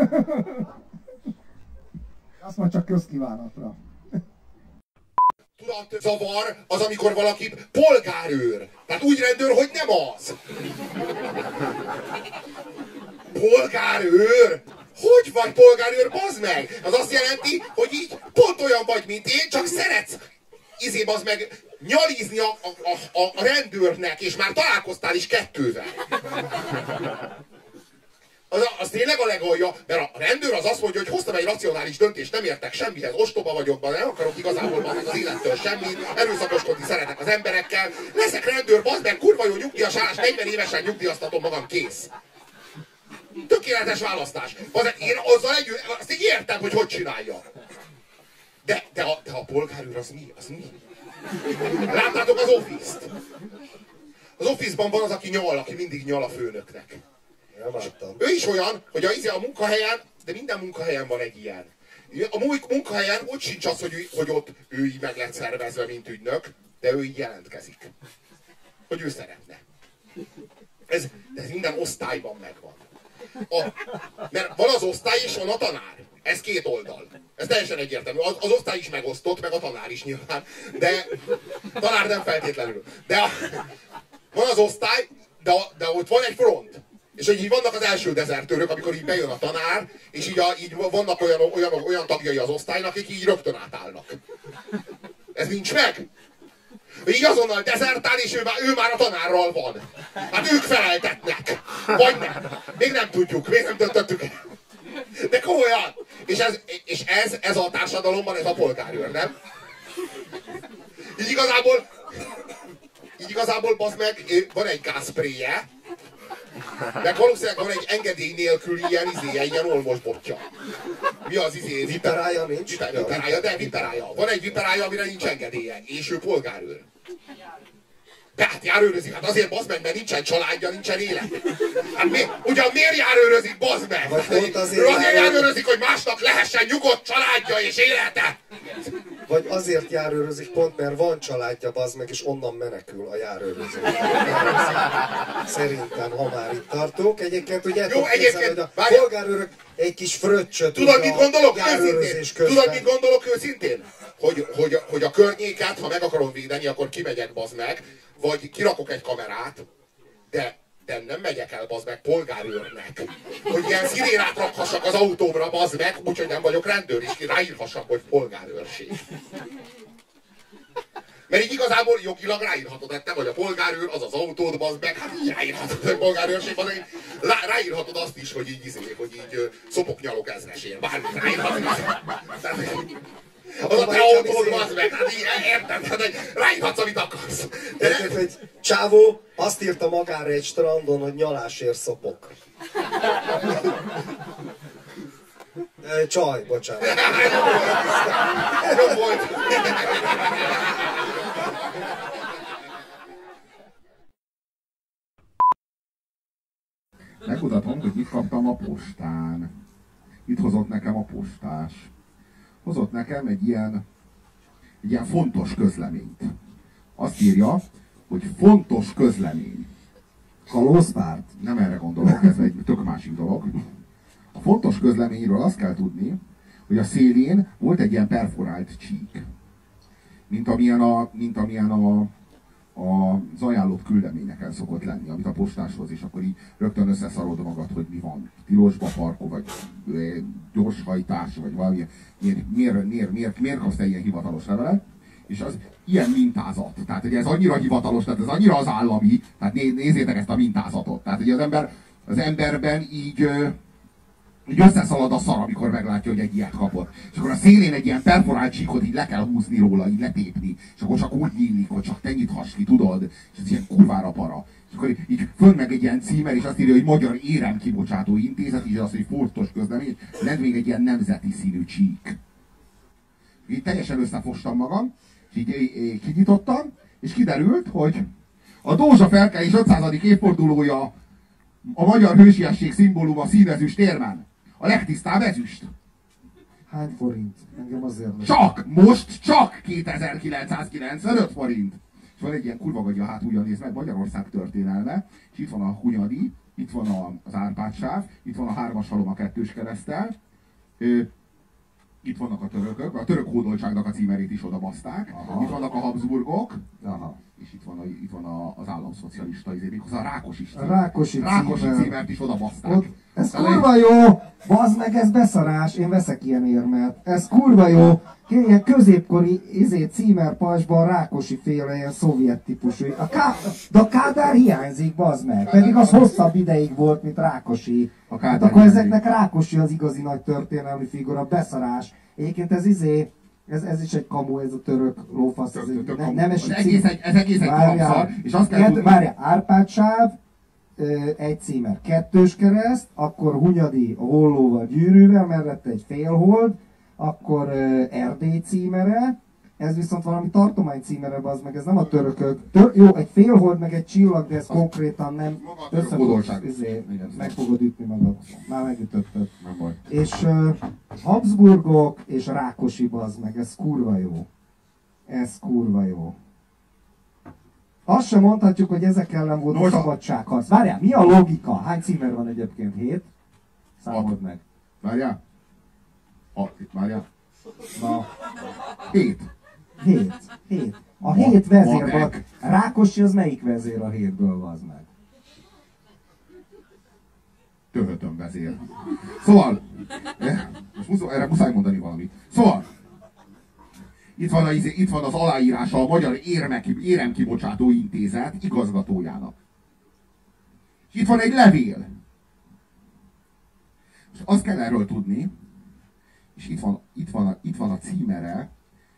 Azt mondja csak közkívánatra. Tudatzavar az, amikor valaki polgárőr. Tehát úgy rendőr, hogy nem az. Polgárőr? Hogy vagy polgárőr, bazd meg? Az azt jelenti, hogy így pont olyan vagy, mint én, csak szeretsz bazd meg nyalizni a rendőrnek, és már találkoztál is 2-vel. Az tényleg a legalja, mert a rendőr az azt mondja, hogy hoztam egy racionális döntést, nem értek semmihez, ostoba vagyok, nem akarok igazából az élettől semmit, erőszakoskodni szeretek az emberekkel, leszek rendőr, bazd meg, kurva jó nyugdíjas állás, 40 évesen nyugdíjaztatom magam, kész. Tökéletes választás. Én azzal együtt, azt így értem, hogy csinálja. De a polgárőr az mi? Az mi? Láttátok az Office-t? Az Office-ban van az, aki nyal, aki mindig nyal a főnöknek. Ő is olyan, hogy a munkahelyen, de minden munkahelyen van egy ilyen. A munkahelyen ott sincs az, hogy ott ő így meg lett szervezve, mint ügynök, de ő így jelentkezik. Hogy ő szeretne. Ez minden osztályban megvan. Mert van az osztály és van a tanár. Ez két oldal. Ez teljesen egyértelmű. Az osztály is megosztott, meg a tanár is nyilván. De tanár nem feltétlenül. Van az osztály, de ott van egy front. És így vannak az első dezertőrök, amikor így bejön a tanár, és így vannak olyan tagjai az osztálynak, akik így rögtön átállnak. Ez nincs meg? Így azonnal dezertál, és ő már a tanárral van. Hát ők feleltetnek. Vagy nem. Még nem tudjuk, még nem döntöttük. De komolyan. És ez a társadalomban, ez a polgárőr, nem? Így igazából bazd meg, van egy gázspréje, meg valószínűleg van egy engedély nélkül ilyen olmosbotja. Mi az Viperája nincs? Viperája. Van egy viperája, amire nincs engedélye, és ő polgárőr. Tehát járőrözik, hát azért bazd meg, mert nincsen családja, nincsen élet. Hát ugyan miért járőrözik, bazd meg? Ő azért járőrözik, hogy másnak lehessen nyugodt családja és élete. Vagy azért járőrözik pont, mert van családja, bazd meg, és onnan menekül a járőröző. Szerintem, ha már itt tartunk. Egyébként ugye hogy a polgárőrök egy kis fröccsöt. Tudod, mit gondolok őszintén? Tudod, mit gondolok őszintén? Hogy a környéket, ha meg akarom védeni, akkor kimegyek, bazd meg, vagy kirakok egy kamerát, de nem megyek el, bazd meg, polgárőrnek. Hogy ilyen szirénát rakhassak az autómra, bazd meg, úgyhogy nem vagyok rendőr, és ráírhassak, hogy polgárőrség. Mert így igazából jogilag ráírhatod, hogy te vagy a polgárőr, az az autód, bazd meg, hát így ráírhatod, hogy polgárőrség, bazd meg, ráírhatod azt is, hogy így szopoknyalok ezresért, bármit ráírhatod. Az a te autód, bazd meg, hát így érted, hát ráírhatsz, amit akarsz. Egy csávó azt írta magára egy strandon, hogy nyalásért szopok. Csaj, bocsánat. Jobb volt. Megmutatom, hogy mit kaptam a postán. Mit hozott nekem a postás? Hozott nekem egy ilyen fontos közleményt. Azt írja, hogy fontos közlemény. Kalózpárt? Nem erre gondolok, ez egy tök másik dolog. A fontos közleményről azt kell tudni, hogy a szélén volt egy ilyen perforált csík. Mint amilyen az ajánlott küldeményeken szokott lenni, amit a postáshoz, és akkor így rögtön összeszarod magad, hogy mi van. Tilosba parkol, vagy gyorshajtás, vagy valami. Miért kapsz te ilyen hivatalos levelet? És az ilyen mintázat. Tehát ugye ez annyira hivatalos, tehát ez annyira az állami, tehát nézzétek ezt a mintázatot. Tehát ugye az emberben így összeszalad a szar, amikor meglátja, hogy egy ilyet kapott. És akkor a szélén egy ilyen perforált csíkot így le kell húzni róla, így letépni. És akkor csak úgy nyílik, hogy csak te nyithass ki, tudod? És ez ilyen kurvára para. És akkor így fönn meg egy ilyen címer, és azt írja, hogy Magyar Érem Kibocsátó Intézet, és azt, hogy fontos közlemény, lent még egy ilyen nemzeti színű csík. Így teljesen összefostam magam, és így kinyitottam, és kiderült, hogy a Dózsa felkelés 500. évfordulója a magyar hősiesség szimbóluma színezüst érmen. A legtisztább ezüst. Hány forint? Engem azért Csak 2995 forint. És van egy ilyen kurva gagya hátulja, nézd meg, Magyarország történelme, és itt van a Hunyadi, itt van az Árpád-sáv, itt van a 3-as halom a 2-s kereszttel, itt vannak a törökök, a török hódoltságnak a címerét is odabaszták, itt vannak a Habsburgok, és itt van az államszocialista, az a Rákosi címert is odabaszták. Ez kurva jó! Bazd meg, ez beszarás, én veszek ilyen érmet. Ez kurva jó! Ilyen középkori címerpajzsban Rákosi féle, ilyen szovjet típusú. De a Kádár hiányzik, bazd meg. Pedig az hosszabb ideig volt, mint Rákosi. Hát akkor ezeknek Rákosi az igazi nagy történelmi figura, beszarás. Egyébként ez is egy kamu, ez a török lófasz. Ez egész egy kamszar, és azt kell tudni... Várjál, Árpád-sáv, egy címer 2-s kereszt, akkor Hunyadi a hollóval, gyűrűvel, mellette egy félhold, akkor Erdély címere, ez viszont valami tartomány címere, az meg, ez nem a törökök. Jó, egy félhold, meg egy csillag, de ez konkrétan nem meg fogod ütni magad. Már megütötted. És Habsburgok és Rákosi, bazd meg, ez kurva jó. Ez kurva jó. Azt sem mondhatjuk, hogy ezek ellen volt a szabadságharc. Várjál, mi a logika? Hány címer van egyébként? 7? Számold meg. Várjál. Várjál. Na, 7. 7. A 7 vezérből. Matek. Rákosi az melyik vezér a 7-ből, az meg? Töhötön vezér. Szóval, erre muszáj mondani valamit. Szóval, itt van az aláírása a Magyar Éremkibocsátó Intézet igazgatójának. És itt van egy levél. És azt kell erről tudni, és itt van a címere,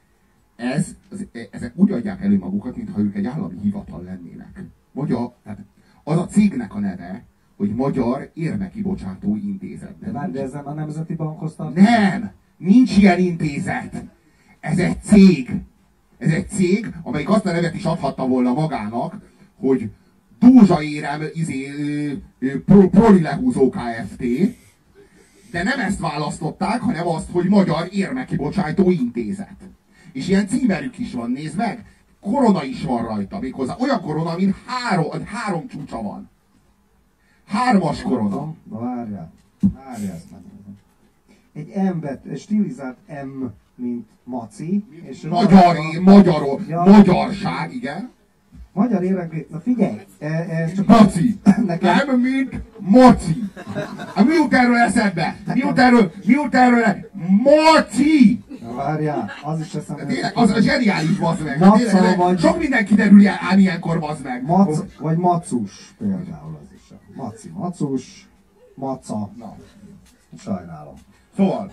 ezek úgy adják elő magukat, mintha ők egy állami hivatal lennének. Tehát az a cégnek a neve, hogy Magyar Érmekibocsátó Intézet. De ezzel a Nemzeti Bankhoz tartozik? Nem! Nincs ilyen intézet! Ez egy cég! Ez egy cég, amelyik azt a nevet is adhatta volna magának, hogy Dózsa Érem Proli Lehúzó Kft. De nem ezt választották, hanem azt, hogy Magyar Érmekibocsátó Intézet. És ilyen címerük is van, nézd meg! Korona is van rajta, méghozzá olyan korona, mint három csúcsa van. 3-as korona. Na várjál ezt meg. Egy M-bet, stilizált M, mint Maci. És Magyarság, igen. Magyar éremként, na figyelj! Csak Maci! Nekem... Nem, mint Maci! Mi jut erről eszedbe? Mi jut erről? Maci! Na várjál, az is eszembe. Tényleg, az a zseniális, bazd meg. Maca vagy... Sok minden kiderül ám ilyenkor, bazd meg. Vagy Macus, például az is. Maci, Macus, Maca. Na, sajnálom. Szóval,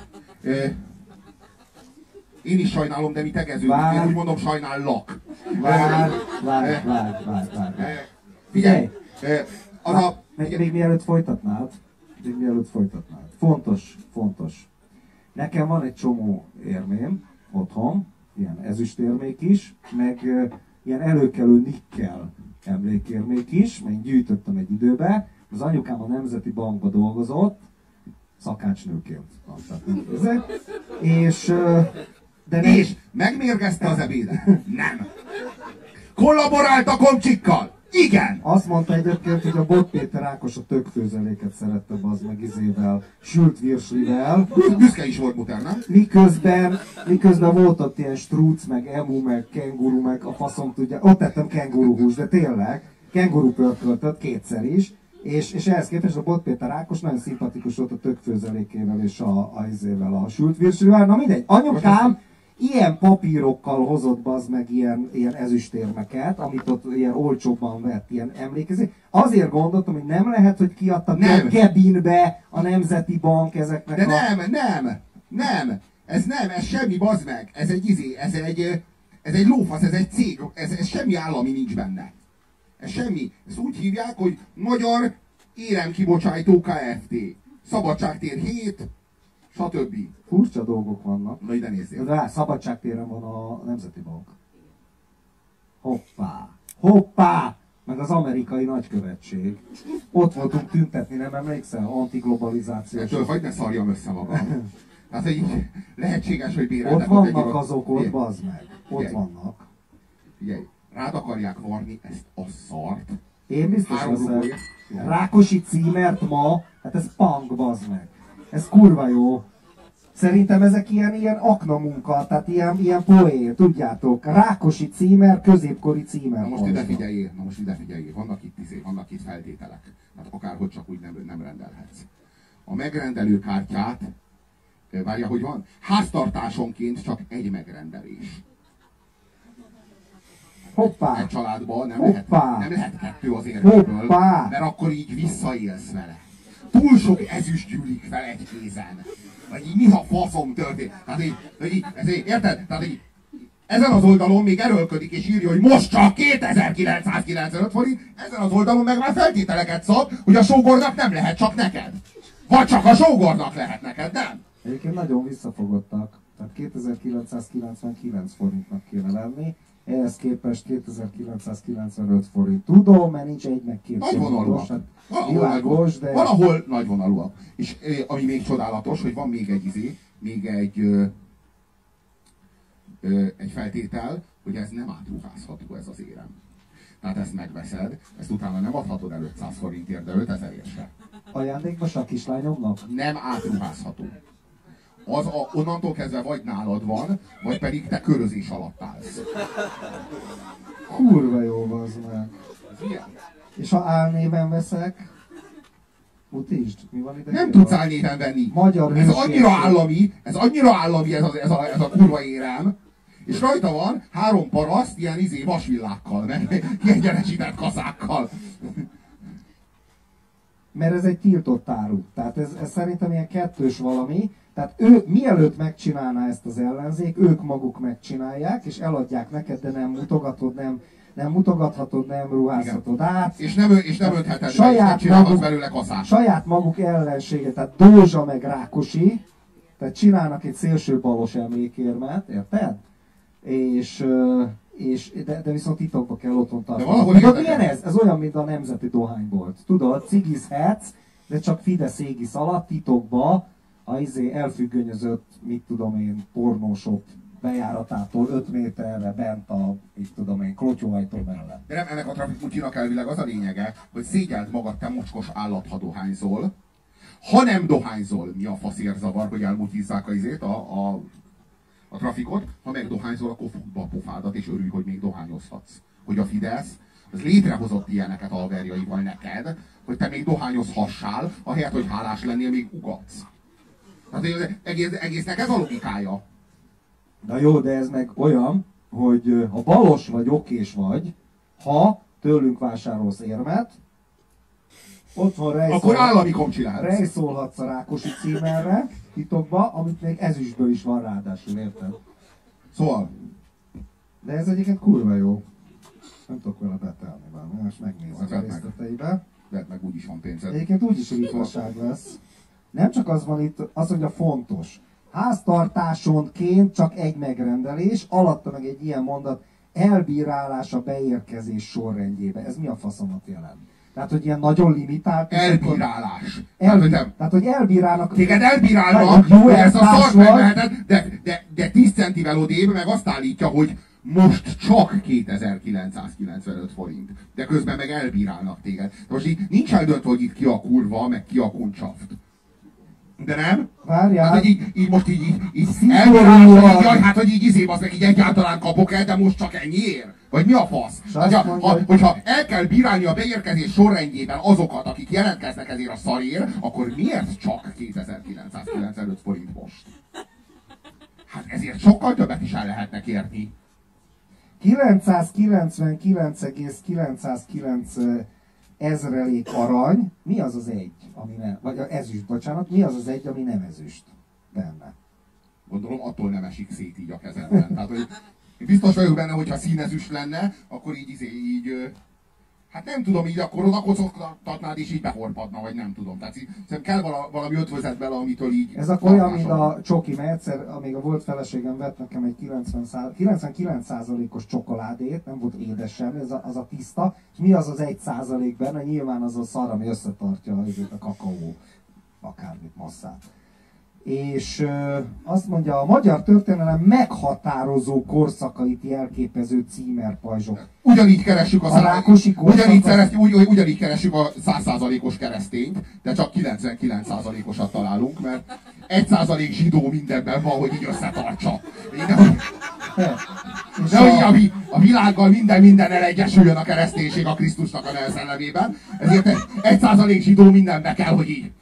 én is sajnálom, de mi tegeződünk. Én úgy mondom, sajnállak. Várj. Figyelj! Még mielőtt folytatnád. Fontos. Nekem van egy csomó érmém otthon, ilyen ezüstérmék is, meg ilyen előkelő nikkel emlékérmék is, meg gyűjtöttem egy időbe. Az anyukám a Nemzeti Bankba dolgozott, szakácsnőként. És megmérgezte az ebédet? Nem. Kollaborált a komcsikkal? Igen. Azt mondta egyébként, hogy a Bot Péter Ákos a tökfőzeléket szerette, az meg izével, sült virslivel. Büszke is volt muter, nem? Miközben volt ott ilyen strúc, meg emu, meg kenguru, meg a faszom tudja. Ott tettem kenguruhús, de tényleg, kenguru pörköltött kétszer is. És ehhez képest a Bot Péter Ákos nagyon szimpatikus volt a tökfőzelékével és a sült virslivel. Na mindegy, anyukám ilyen papírokkal hozott bazd meg ilyen ezüstérmeket, amit ott ilyen olcsóbban vett, ilyen emlékezni. Azért gondoltam, hogy nem lehet, hogy kiadtak a Gebinbe a Nemzeti Bank ezeknek de nem, ez semmi, bazd meg, ez egy lófasz, ez egy cég, ez semmi állami nincs benne. Ez semmi, ezt úgy hívják, hogy Magyar Éremkibocsátó Kft. Szabadságtér 7, stb. Furcsa dolgok vannak. Na ide nézzél. De Szabadságtéren van a Nemzeti Bank. Hoppá! Meg az amerikai nagykövetség. Ott voltunk tüntetni, nem emlékszel? Antiglobalizációs. Ettől vagy ne szarjam össze magam. Tehát így lehetséges, hogy bérelnek. Ott vannak azok, ott bazd meg. Ott vannak. Figyelj, rád akarják varni ezt a szart. Én biztos leszek. Rákosi címert ma, hát ez punk, bazd meg. Ez kurva jó. Szerintem ezek ilyen aknamunka, tehát ilyen poén, tudjátok. Rákosi címer, középkori címer. Na most ide figyeljél, vannak itt feltételek. Hát akárhogy csak úgy nem rendelhetsz. A megrendelő kártyát, várja, hogy van? Háztartásonként csak egy megrendelés. Hoppá! Egy családban nem lehet 2 az érvéből, mert akkor így visszaélsz vele. Túl sok ezüst gyűlik fel egy kézen. Vagy így mi ha faszom történt. Tehát így, érted? Tehát így, ezen az oldalon még erőlködik és írja, hogy most csak 2995 forint, ezen az oldalon meg már feltételeket szab, hogy a sógornak nem lehet, csak neked. Vagy csak a sógornak lehet neked, nem? Egyébként nagyon visszafogottak. Tehát 2999 forintnak kéne lenni. Ehhez képest 2995 forint. Tudom, mert nincs egy meg két nagyvonalúak. Hát világos, de... Valahol nagyvonalúak. És ami még csodálatos, hogy van még egy feltétel, hogy ez nem átruházható, ez az érem. Tehát ezt megveszed, ezt utána nem adhatod el 500 forintért, de 5000-ért se. Ajándékba a kislányomnak? Nem átruházható. onnantól kezdve vagy nálad van, vagy pedig te körözés alatt állsz. Kurva jó, az meg. Ez ilyen? És ha álnéven veszek, mutítsd, mi van ide? Nem tudsz álnéven venni. Magyar ez annyira állami ez a kurva érem. És rajta van 3 paraszt ilyen vasvillákkal, meg kiegyenesített kaszákkal. Mert ez egy tiltott áru. Tehát ez szerintem ilyen kettős valami. Tehát ő mielőtt megcsinálná ezt az ellenzék, ők maguk megcsinálják, és eladják neked, de nem mutogatod, nem mutogathatod, nem ruházhatod át. És nem öntheted, és nem csinálhatsz belőle kaszát. Saját maguk ellensége, tehát Dózsa meg Rákosi, tehát csinálnak egy szélső balos emlékérmet, érted? De viszont titokba kell otthon tartani. De milyen ez? Ez olyan, mint a nemzeti dohánybolt. Tudod, cigizhetsz, de csak Fidesz égisz alatt titokba elfüggönyözött, mit tudom én, pornósok bejáratától 5 méterre bent a, mit tudom én, klotyóajtó mellett. De nem, ennek a trafikmutyinak elvileg az a lényege, hogy szégyeld magad, te mocskos állat, ha dohányzol. Ha nem dohányzol, mi a faszért zavar, hogy elmutyizzák a trafikot, ha meg dohányzol, akkor fogd be a pofádat, és örülj, hogy még dohányozhatsz. Hogy a Fidesz az létrehozott ilyeneket alverjaival neked, hogy te még dohányozhassál, ahelyett, hogy hálás lennél, még ugatsz. Tehát egésznek ez a logikája. Na jó, de ez meg olyan, hogy ha balos vagy, okés vagy, ha tőlünk vásárolsz érmet, ott van akkor állami komcsi lehetsz. Rejszolhatsz a Rákosi címerre, titokba, amit még ezüstből is van ráadásul, érted? Szóval. De ez egyébként kurva jó. Nem tudok vele betelni már, most megnézem a részleteibe. Lehet meg úgyis van pénzed. Egyébként úgyis ritkaság lesz. Nem csak az van itt, az mondja fontos. Háztartásonként csak egy megrendelés, alatta meg egy ilyen mondat, elbírálás a beérkezés sorrendjébe. Ez mi a faszomat jelent? Tehát, hogy ilyen nagyon limitált... Elbírálás. Tehát, hogy elbírálnak... Téged elbírálnak, hogy ezt a szart megveheted, de 10 centivel odébb meg azt állítja, hogy most csak 2995 forint. De közben meg elbírálnak téged. De most így nincs eldöntve, hogy itt ki a kurva, meg ki a kuncsaft. De nem? Várjál. Hát, hogy így most így elbírálnak, hogy jaj, hát hogy így az meg így egyáltalán kapok el, de most csak ennyiért? Vagy mi a fasz? Hogyha el kell bírálni a beérkezés sorrendjében azokat, akik jelentkeznek ezért a szarért, akkor miért csak 2995 forint most? Hát ezért sokkal többet is el lehetne kérni. 999,909 ezrelék arany, mi az az egy, ami nem, vagy ezüst, bocsánat, mi az az egy, ami nem ezüst benne? Gondolom attól nem esik szét így a kezedben. Tehát, hogy biztos vagyok benne, hogyha színezüst lenne, akkor így hát nem tudom, így akkor oda kocogtatnád és így behorpadna, vagy nem tudom. Tehát szerintem kell valami ötvözet bele, amitől így... Ez akkor olyan, mint a csoki, mert egyszer, amíg a volt feleségem vett nekem egy 99%-os csokoládét, nem volt édes semmi, az a tiszta, és mi az 1% benne? Nyilván az a szar, ami összetartja a kakaó, akármit, masszát. És azt mondja, a magyar történelem meghatározó korszakait jelképező címerpajzsok. Ugyanígy keressük a Rákosi ugyanígy keressük a 100%-os keresztényt, de csak 99%-osat találunk, mert 1% zsidó mindenben van, hogy így összetartsa. Nehogy a világgal mindennel egyesüljön a kereszténység a Krisztusnak a szellemében, ezért 1% zsidó mindenbe kell, hogy így.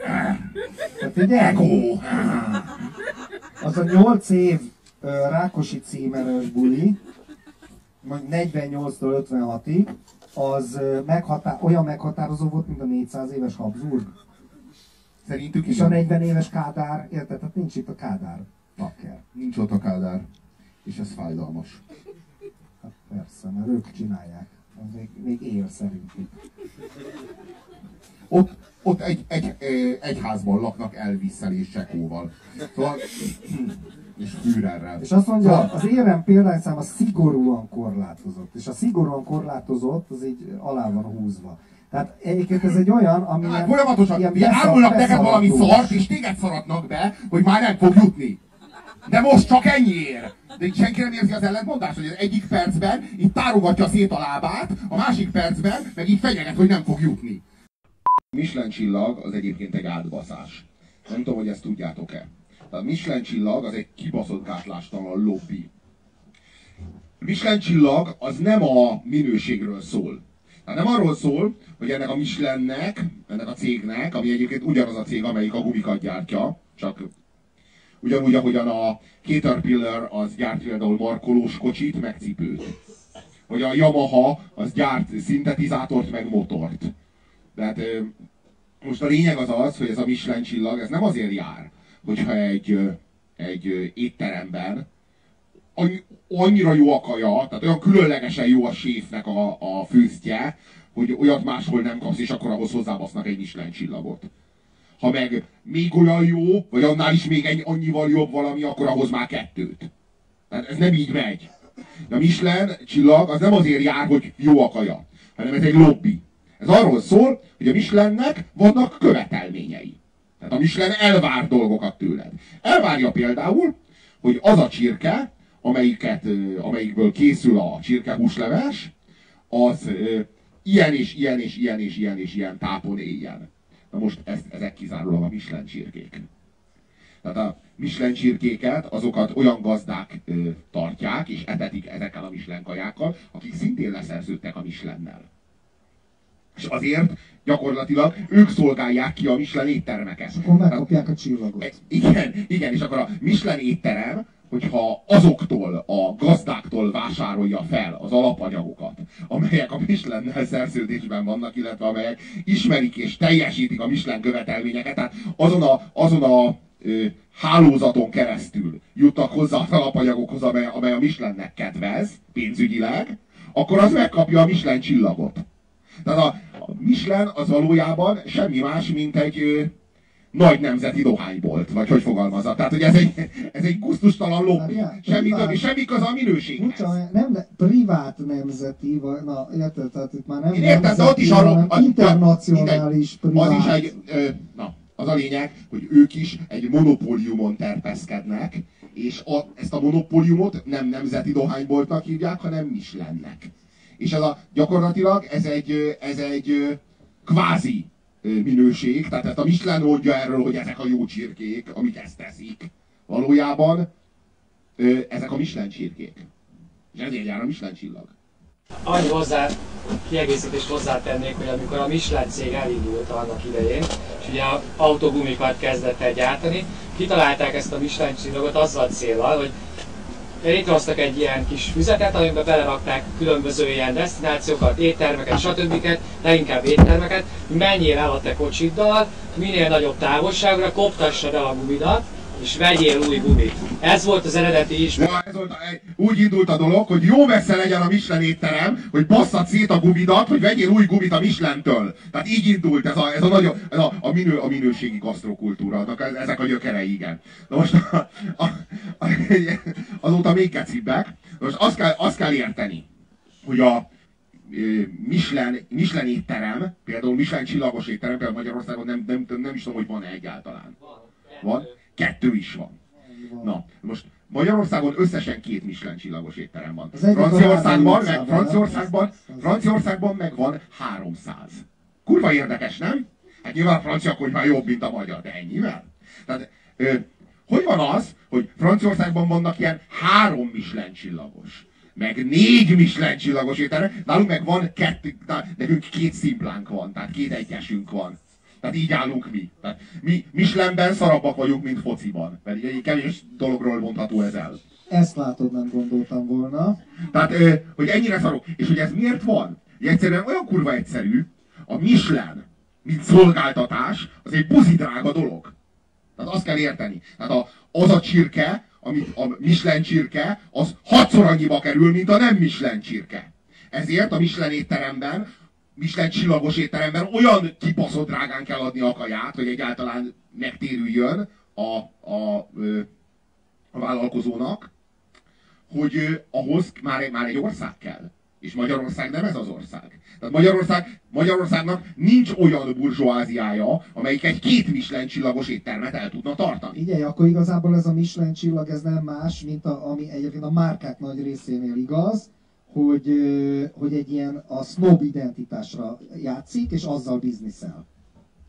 Ego! Az a 8 év Rákosi címeres buli, majd 48-től 56-ig, az olyan meghatározó volt, mint a 400 éves Habsburg. Szerintük és a 40 éves Kádár, érted? Tehát nincs itt a Kádár takker. Nincs ott a Kádár. És ez fájdalmas. Hát persze, mert ők csinálják. Az még él szerintük. Ott egy házban laknak Elvisszel és Csekóval. Szóval, és Führerrel. És azt mondja, az érem példányszáma szigorúan korlátozott. És a szigorúan korlátozott, az így alá van húzva. Tehát egyébként ez egy olyan, ami hát, folyamatosan árulnak neked valami szart, és téged szaratnak be, hogy már nem fog jutni. De most csak ennyiért. De senki nem érzi az ellentmondást, hogy az egyik percben így tárogatja szét a lábát, a másik percben meg így fenyeget, hogy nem fog jutni. Michelin csillag az egyébként egy átbaszás. Nem tudom, hogy ezt tudjátok-e. A Michelin csillag az egy kibaszott gátlástalan lobby. A Michelin csillag az nem a minőségről szól. Tehát nem arról szól, hogy ennek a Michelinnek, ennek a cégnek, ami egyébként ugyanaz a cég, amelyik a gumikat gyártja, csak ugyanúgy, ahogyan a Caterpillar az gyárt például markolós kocsit, meg cipőt. Hogy a Yamaha az gyárt szintetizátort, meg motort. Tehát most a lényeg az az, hogy ez a Michelin csillag, ez nem azért jár, hogyha egy étteremben annyira jó a kaja, tehát olyan különlegesen jó a séfnek a főztje, hogy olyat máshol nem kapsz, és akkor ahhoz hozzábasznak egy Michelin csillagot. Ha meg még olyan jó, vagy annál is még annyival jobb valami, akkor ahhoz már 2. Tehát ez nem így megy. De a Michelin csillag az nem azért jár, hogy jó a kaja, hanem ez egy lobby. Ez arról szól, hogy a Michelinnek vannak követelményei. Tehát a Michelin elvár dolgokat tőled. Elvárja például, hogy az a csirke, amelyikből készül a csirkehúsleves, az ilyen és ilyen és ilyen és ilyen és ilyen tápon éljen. Na most ezek kizárólag a Michelin csirkék. Tehát a Michelin csirkéket, azokat olyan gazdák tartják, és etetik ezekkel a Michelin kajákkal, akik szintén leszerződtek a Michelin-nel. És azért gyakorlatilag ők szolgálják ki a Michelin éttermeket. És akkor megkapják a csillagot. Igen, és akkor a Michelin étterem, hogyha azoktól a gazdáktól vásárolja fel az alapanyagokat, amelyek a Michelin-nel szerződésben vannak, illetve amelyek ismerik és teljesítik a Michelin követelményeket, tehát azon a hálózaton keresztül jutnak hozzá az alapanyagokhoz, amely a Michelinnek kedvez, pénzügyileg, akkor az megkapja a Michelin csillagot. Tehát a Michelin az valójában semmi más, mint egy nagy nemzeti dohánybolt, vagy hogy fogalmazza. Tehát, hogy ez egy gusztustalan lobby. Semmi köze a minőséghez. Nem privát nemzeti, vagy, na érted, tehát itt már nem én értem, nemzeti, de ott is hanem internacionális privát. Az is egy, az a lényeg, hogy ők is egy monopóliumon terpeszkednek, és ezt a monopóliumot nem nemzeti dohányboltnak hívják, hanem Michelinnek. És gyakorlatilag ez egy kvázi minőség, tehát ezt a Michelin mondja erről, hogy ezek a jó csirkék, amik ezt teszik. Valójában ezek a Michelin csirkék. És ezért jár a Michelin csillag. Annyi kiegészítést hozzátennék, hogy amikor a Michelin cég elindult annak idején, és ugye autógumikat kezdett el gyártani, kitalálták ezt a Michelin csillagot azzal a céllal, hogy létrehoztak egy ilyen kis füzetet, amiben belerakták különböző ilyen desztinációkat, éttermeket, stb. Leginkább éttermeket, hogy menjél el a te kocsiddal, minél nagyobb távolságra, koptassad el a gumidat, és vegyél új gumit. Ez volt az eredeti is. Úgy indult a dolog, hogy jó messze legyen a Michelin étterem, hogy basszad szét a gumidat, hogy vegyél új gumit a Michelintől. Tehát így indult a minőségi gasztrokultúra. Ezek a gyökerei, igen. Na most azóta még kecibbek. Most azt kell érteni, hogy a Michelin étterem, például Michelin csillagos étterem, például Magyarországon nem is tudom, hogy van-e egyáltalán. Van? 2 is van. Na, most Magyarországon összesen 2 Michelin csillagos étterem van. Franciaországban meg van 300. Kurva érdekes, nem? Hát nyilván a francia konyha jobb, mint a magyar, de ennyivel? Tehát, hogy van az, hogy Franciaországban vannak ilyen 3 Michelin csillagos, meg 4 Michelin csillagos étterem, nálunk meg van 2, nekünk 2 szimplánk van, tehát 2 egyesünk van. Tehát így állunk mi. Tehát mi Michelinben szarabbak vagyunk, mint fociban. Pedig egy kevés dologról mondható ez el. Ezt látod, nem gondoltam volna. Tehát, hogy ennyire szarok. És hogy ez miért van? Egyszerűen olyan kurva egyszerű, a Michelin, mint szolgáltatás, az egy buzidrága dolog. Tehát azt kell érteni. Tehát az a csirke, a Michelin csirke, az 6-szor annyiba kerül, mint a nem Michelin csirke. Ezért a Michelin étteremben, Michelin csillagos étteremben olyan kibaszott drágán kell adni a kaját, hogy egyáltalán megtérüljön a vállalkozónak, hogy ahhoz már egy ország kell. És Magyarország nem ez az ország. Tehát Magyarországnak nincs olyan burzsóáziája, amelyik egy 2 Michelin csillagos éttermet el tudna tartani. Igen, akkor igazából ez a Michelin csillag, ez nem más, mint ami egyébként a márkák nagy részénél igaz, hogy egy ilyen a snob identitásra játszik, és azzal bizniszel.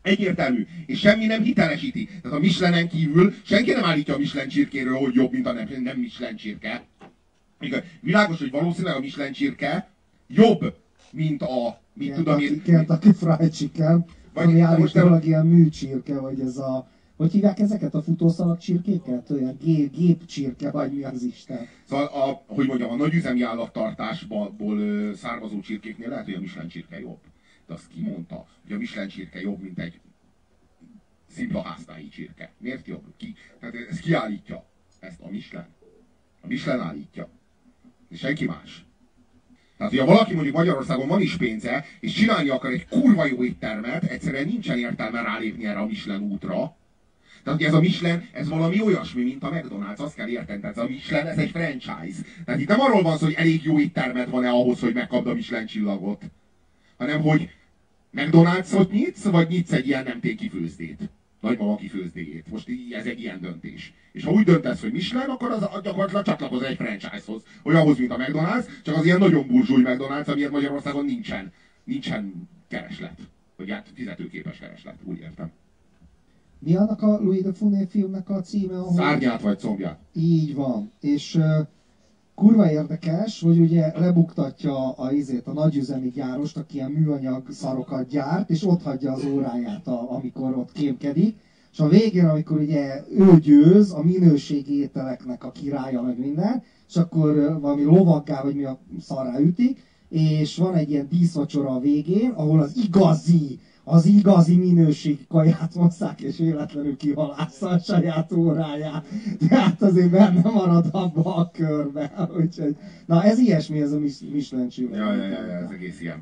Egyértelmű. És semmi nem hitelesíti. Tehát a Michelinen kívül senki nem állítja a Michelin csirkéről, hogy jobb, mint a nem Michelin csirke. Világos, hogy valószínűleg a Michelin csirke jobb, mint a... Mit tudom én... Kentucky Fried Chicken, ami állítólag ilyen műcsirke, vagy ez a... Hogy hívják ezeket a futószalag csirkéket? Olyan gépcsirke, vagy mi az Isten? Szóval, hogy mondjam, a nagyüzemi állattartásból származó csirkéknél lehet, hogy a Michelin csirke jobb. De azt ki mondta, hogy a Michelin csirke jobb, mint egy szimpla háztáji csirke? Miért jobb? Ki? Tehát ez ki állítja? Ezt a Michelin. A Michelin állítja. De senki más. Tehát, hogyha valaki mondjuk Magyarországon van is pénze, és csinálni akar egy kurva jó éttermet, egyszerűen nincsen értelme rálépni erre a Michelin útra. Tehát ez a Michelin, ez valami olyasmi, mint a McDonald's, azt kell érteni. Tehát ez a Michelin, ez egy franchise. Tehát itt nem arról van szó, hogy elég jó éttermed van-e ahhoz, hogy megkapd a Michelin csillagot. Hanem, hogy McDonald's-ot nyitsz, vagy nyitsz egy ilyen nem kifőzdét. Nagymama kifőzdéjét. Most ez egy ilyen döntés. És ha úgy döntesz, hogy Michelin, akkor az gyakorlatilag csatlakoz egy franchise-hoz. Olyanhoz, mint a McDonald's, csak az ilyen nagyon burzsúly McDonald's, amiért Magyarországon nincsen kereslet. Vagy hát fizetőképes kereslet, úgy értem. Mi annak a Louis de Funès filmnek a címe? Ahol... Szárnyát vagy combját. Így van. És kurva érdekes, hogy ugye lebuktatja a nagyüzemi gyárost, aki ilyen műanyag szarokat gyárt, és ott hagyja az óráját, amikor ott kémkedik. És a végén, amikor ugye ő győz, a minőségi ételeknek a királya meg minden, és akkor valami lovaggá, vagy mi a szarrá ütik, és van egy ilyen díszvacsora a végén, ahol az igazi minőségi kaját hozzák, és véletlenül kihalásza a saját óráját. Tehát azért benne marad abba a körbe. Úgyhogy, na ez ilyesmi, ez a Michelin csillag. Ja, ez egész ilyen.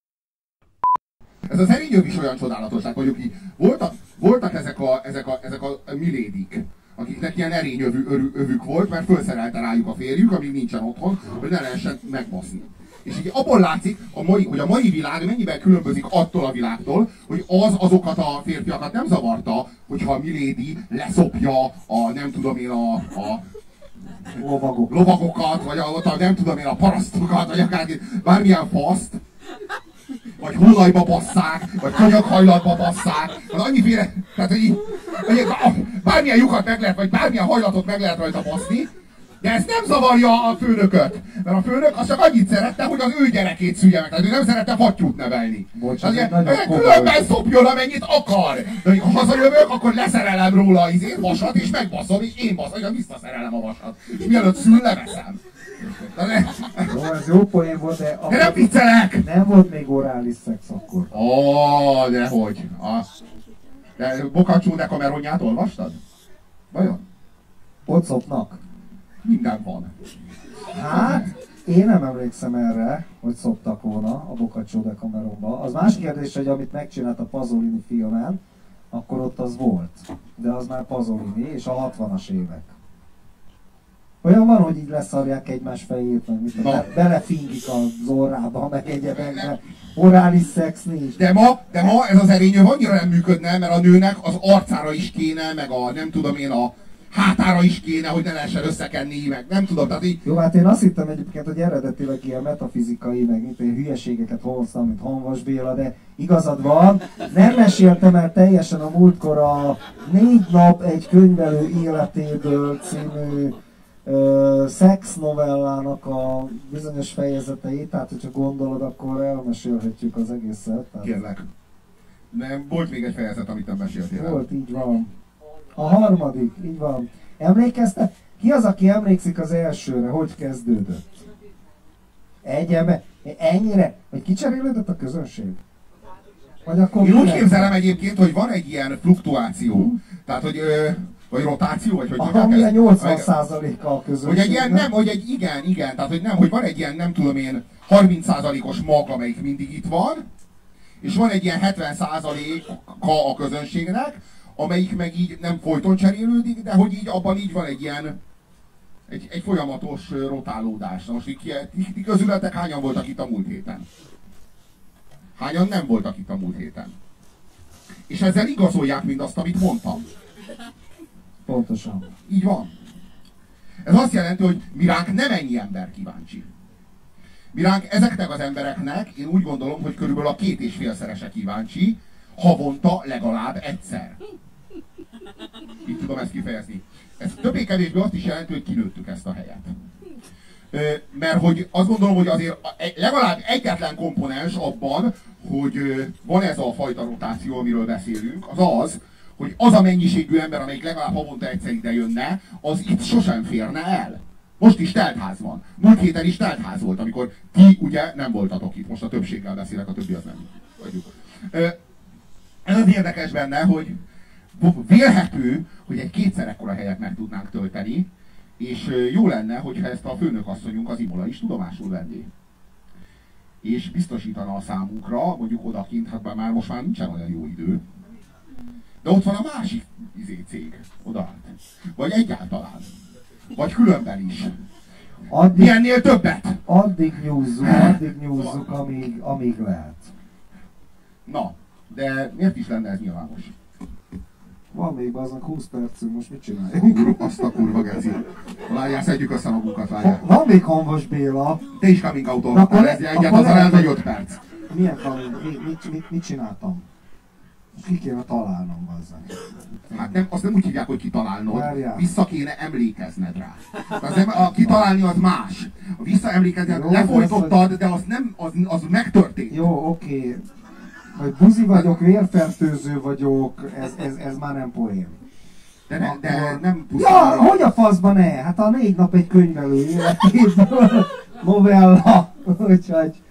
Ez az erényők is olyan csodálatosság, hogy voltak ezek a milédik, akiknek ilyen erényövük volt, mert felszerelte rájuk a férjük, amíg nincsen otthon, hogy ne lehessen megbaszni. És így abból látszik, hogy a mai világ mennyiben különbözik attól a világtól, hogy azokat a férfiakat nem zavarta, hogyha a Milady leszopja a nem tudom én a lovagokat, vagy nem tudom én a parasztokat, vagy akár bármilyen faszt, vagy hullajba basszák, vagy konyakhajlatba basszák, az annyiféle, tehát hogy bármilyen lyukat meg lehet, vagy bármilyen hajlatot meg lehet rajta baszni, de ez nem zavarja a főnököt, mert a főnök az csak annyit szerette, hogy az ő gyerekét szülje meg, tehát ő nem szerette fattyút nevelni. Különben szopjon, amennyit akar. De ha hazajövök, akkor leszerelem róla az vasat, és megbaszom, és én baszom, és visszaszerelem a vasat. És mielőtt szül, leveszem. Jó, ez jó poén volt, de nem viccelek! Nem volt még orális szex akkor. Dehogy. De Boccaccio Decameronját olvastad? Vajon? Ott szopnak. Minden van. Hát, én nem emlékszem erre, hogy szoptak volna a Boccaccio Decameronba. Az más kérdés, hogy amit megcsinált a Pasolini filmen, akkor ott az volt. De az már Pasolini, és a 60-as évek. Olyan van, hogy így leszarják egymás fejét, meg mit belefingik az orrába, meg egyebekbe. Orális szex nincs. De ma ez az erényő annyira nem működne, mert a nőnek az arcára is kéne, meg a nem tudom én a hátára is kéne, hogy ne lehessen összekenni, meg nem tudom, tehát így... Jó, hát én azt hittem egyébként, hogy eredetileg ilyen metafizikai, meg mint ilyen hülyeségeket hoztam, mint Hanvas Béla, de igazad van. Nem meséltem el teljesen a múltkor a 4 nap egy könyvelő életéből című szex novellának a bizonyos fejezeteit, tehát hogyha gondolod, akkor elmesélhetjük az egészet. Tehát... Kérlek. Nem, volt még egy fejezet, amit nem meséltél. Volt, így van. A harmadik, így van. Emlékeztek? Ki az, aki emlékszik az elsőre? Hogy kezdődött? Ennyire? Hogy kicserélődött a közönség? Vagy akkor én úgy képzelem egyébként, hogy van egy ilyen fluktuáció. Tehát, hogy... vagy rotáció, vagy hogy... Ami a 80%-a a közönség. Hogy egy ilyen, nem, hogy egy igen, tehát hogy nem, hogy van egy ilyen, nem tudom én, 30%-os mag, amelyik mindig itt van, és van egy ilyen 70%-a a közönségnek, amelyik meg így nem folyton cserélődik, de hogy így abban így van egy ilyen, egy folyamatos rotálódás. Na most ti közületek hányan voltak itt a múlt héten? Hányan nem voltak itt a múlt héten? És ezzel igazolják mindazt, amit mondtam. Pontosan. Így van. Ez azt jelenti, hogy mi ránk nem ennyi ember kíváncsi. Mi ránk ezeknek az embereknek, én úgy gondolom, hogy körülbelül a 2,5-szerese kíváncsi, Havonta legalább egyszer. Így tudom ezt kifejezni. Ez többé-kevésbé azt is jelenti, hogy kinőttük ezt a helyet. Mert hogy azt gondolom, hogy azért legalább egyetlen komponens abban, hogy van ez a fajta rotáció, amiről beszélünk, az az, hogy az a mennyiségű ember, amelyik legalább havonta egyszer ide jönne, az itt sosem férne el. Most is teltház van. Múlt héten is teltház volt, amikor ti ugye nem voltatok itt. Most a többséggel beszélek, a többi az nem. Ez az érdekes benne, hogy vélhető, hogy egy kétszer ekkora helyet meg tudnánk tölteni, és jó lenne, hogyha ezt a főnökasszonyunk, az Imola is tudomásul venné. És biztosítana a számunkra, mondjuk odakint, hát már most már nincsen olyan jó idő, de ott van a másik cég, odaállt. Vagy egyáltalán. Vagy különben is. Milyennél többet? Addig nyúzzuk, amíg lehet. Na, de miért is lenne ez nyilvános? Van még aznak 20 percünk, most mit csináljunk? Azt a kurva gezi. Várjál, szedjük össze magunkat, várjál. Van még Hanvas Béla. Te is coming out-oltál, ez egyáltalán elmegy 5 perc. Milyen mit csináltam? Ki kéne találnom azzal. Hát nem, azt nem úgy hívják, hogy kitalálnod. Vissza kéne emlékezned rá. A kitalálni az más. A visszaemlékezni, lefolytottad, de az nem, az megtörtént. Jó, oké. Hogy buzi vagyok, vérfertőző vagyok, ez már nem poém. De nem pusztán. Ja, hogy a faszban ne? Hát a 4 nap egy könyvelő életéből novella. Úgyhogy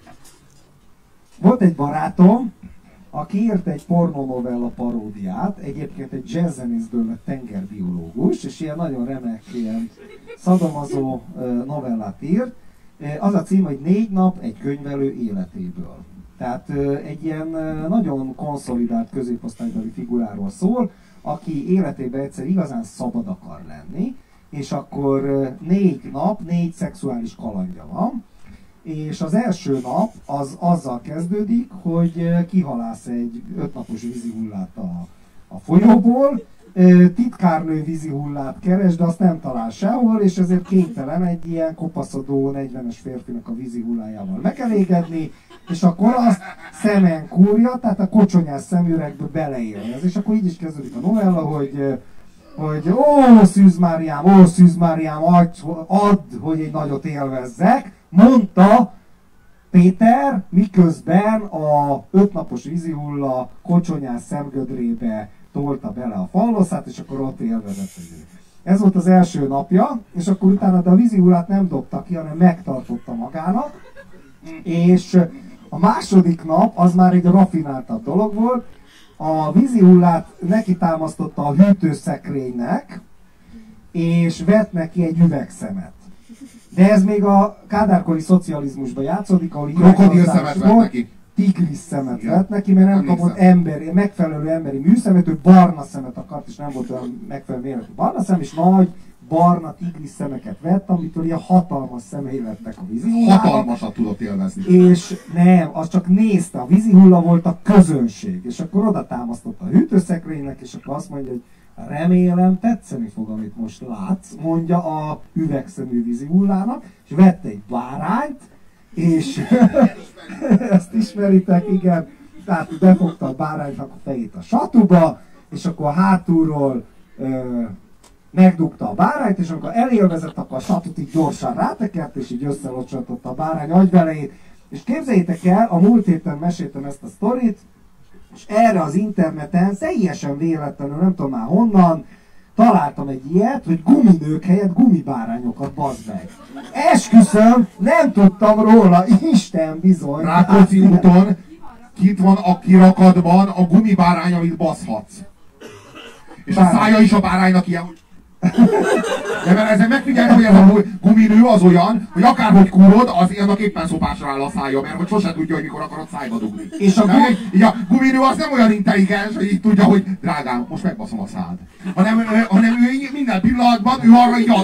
volt egy barátom, aki írt egy pornonovella paródiát, egyébként egy jazzzenészből lett tengerbiológus, és ilyen nagyon remek, ilyen szadomazó novellát írt. Az a cím, hogy 4 nap egy könyvelő életéből. Tehát egy ilyen nagyon konszolidált középosztálybeli figuráról szól, aki életében egyszer igazán szabad akar lenni, és akkor 4 nap, 4 szexuális kalandja van, és az első nap az azzal kezdődik, hogy kihalász egy 5 napos vízihullát a folyóból, titkárnő vízihullát keres, de azt nem talál sehol, és ezért kénytelen egy ilyen kopaszodó 40-es férfinak a vízihullájával megelégedni, és akkor azt szemen kúrja, tehát a kocsonyás szemüvegbe beleélez. És akkor így is kezdődik a novella, hogy ó, Szűz Máriám, add, hogy egy nagyot élvezzek, mondta Péter, miközben a 5 napos vízihulla kocsonyás szemgödrébe tolta bele a falloszát, és akkor ott élvezett. Ez volt az első napja, és akkor utána de a vízihullát nem dobta ki, hanem megtartotta magának, és a második nap az már egy rafináltabb dolog volt. A vízihullát neki támasztotta a hűtőszekrénynek, és vett neki egy üvegszemet. De ez még a kádárkori szocializmusban játszódik, ahol krokodilszemet tigris szemet vett neki, mert nem kapott megfelelő emberi műszemet, ő barna szemet akart, és nem volt olyan megfelelő méretű barna szem, és nagy barna tigris szemeket vett, amitől ilyen hatalmas szemei lettek a vízihullának. Hatalmasat tudott élvezni. És nem, az csak nézte, a vízihulla volt a közönség, és akkor oda támasztotta a hűtőszekrénynek, és akkor azt mondja, hogy remélem tetszeni fog, amit most látsz, mondja a üvegszemű vízihullának, és vette egy bárányt, és ezt ismeritek, igen, tehát befogta a báránynak a fejét a satuba, és akkor hátulról megdugta a bárányt, és amikor elélvezett, akkor a satut így gyorsan rátekert, és így összelocsantotta a bárány agyvelejét. És képzeljétek el, a múlt héten meséltem ezt a sztorit, és erre az interneten teljesen véletlenül, nem tudom már honnan, találtam egy ilyet, hogy guminők helyett gumibárányokat, bazd meg. Esküszöm, nem tudtam róla, Isten bizony. Rákóczi úton kint van a kirakatban a gumibárány, amit baszhatsz. És a szája is a báránynak ilyen, hogy... De mert ezen megfigyeltem, hogy ez a guminő az olyan, hogy akárhogy kúrod, az annak éppen szopásra áll a szája, mert hogy sosem tudja, hogy mikor akarod szájba dugni. És a guminő az nem olyan intelligens, hogy így tudja, hogy drágám, most megbaszom a szád. Hanem ő így minden pillanatban, ő arra így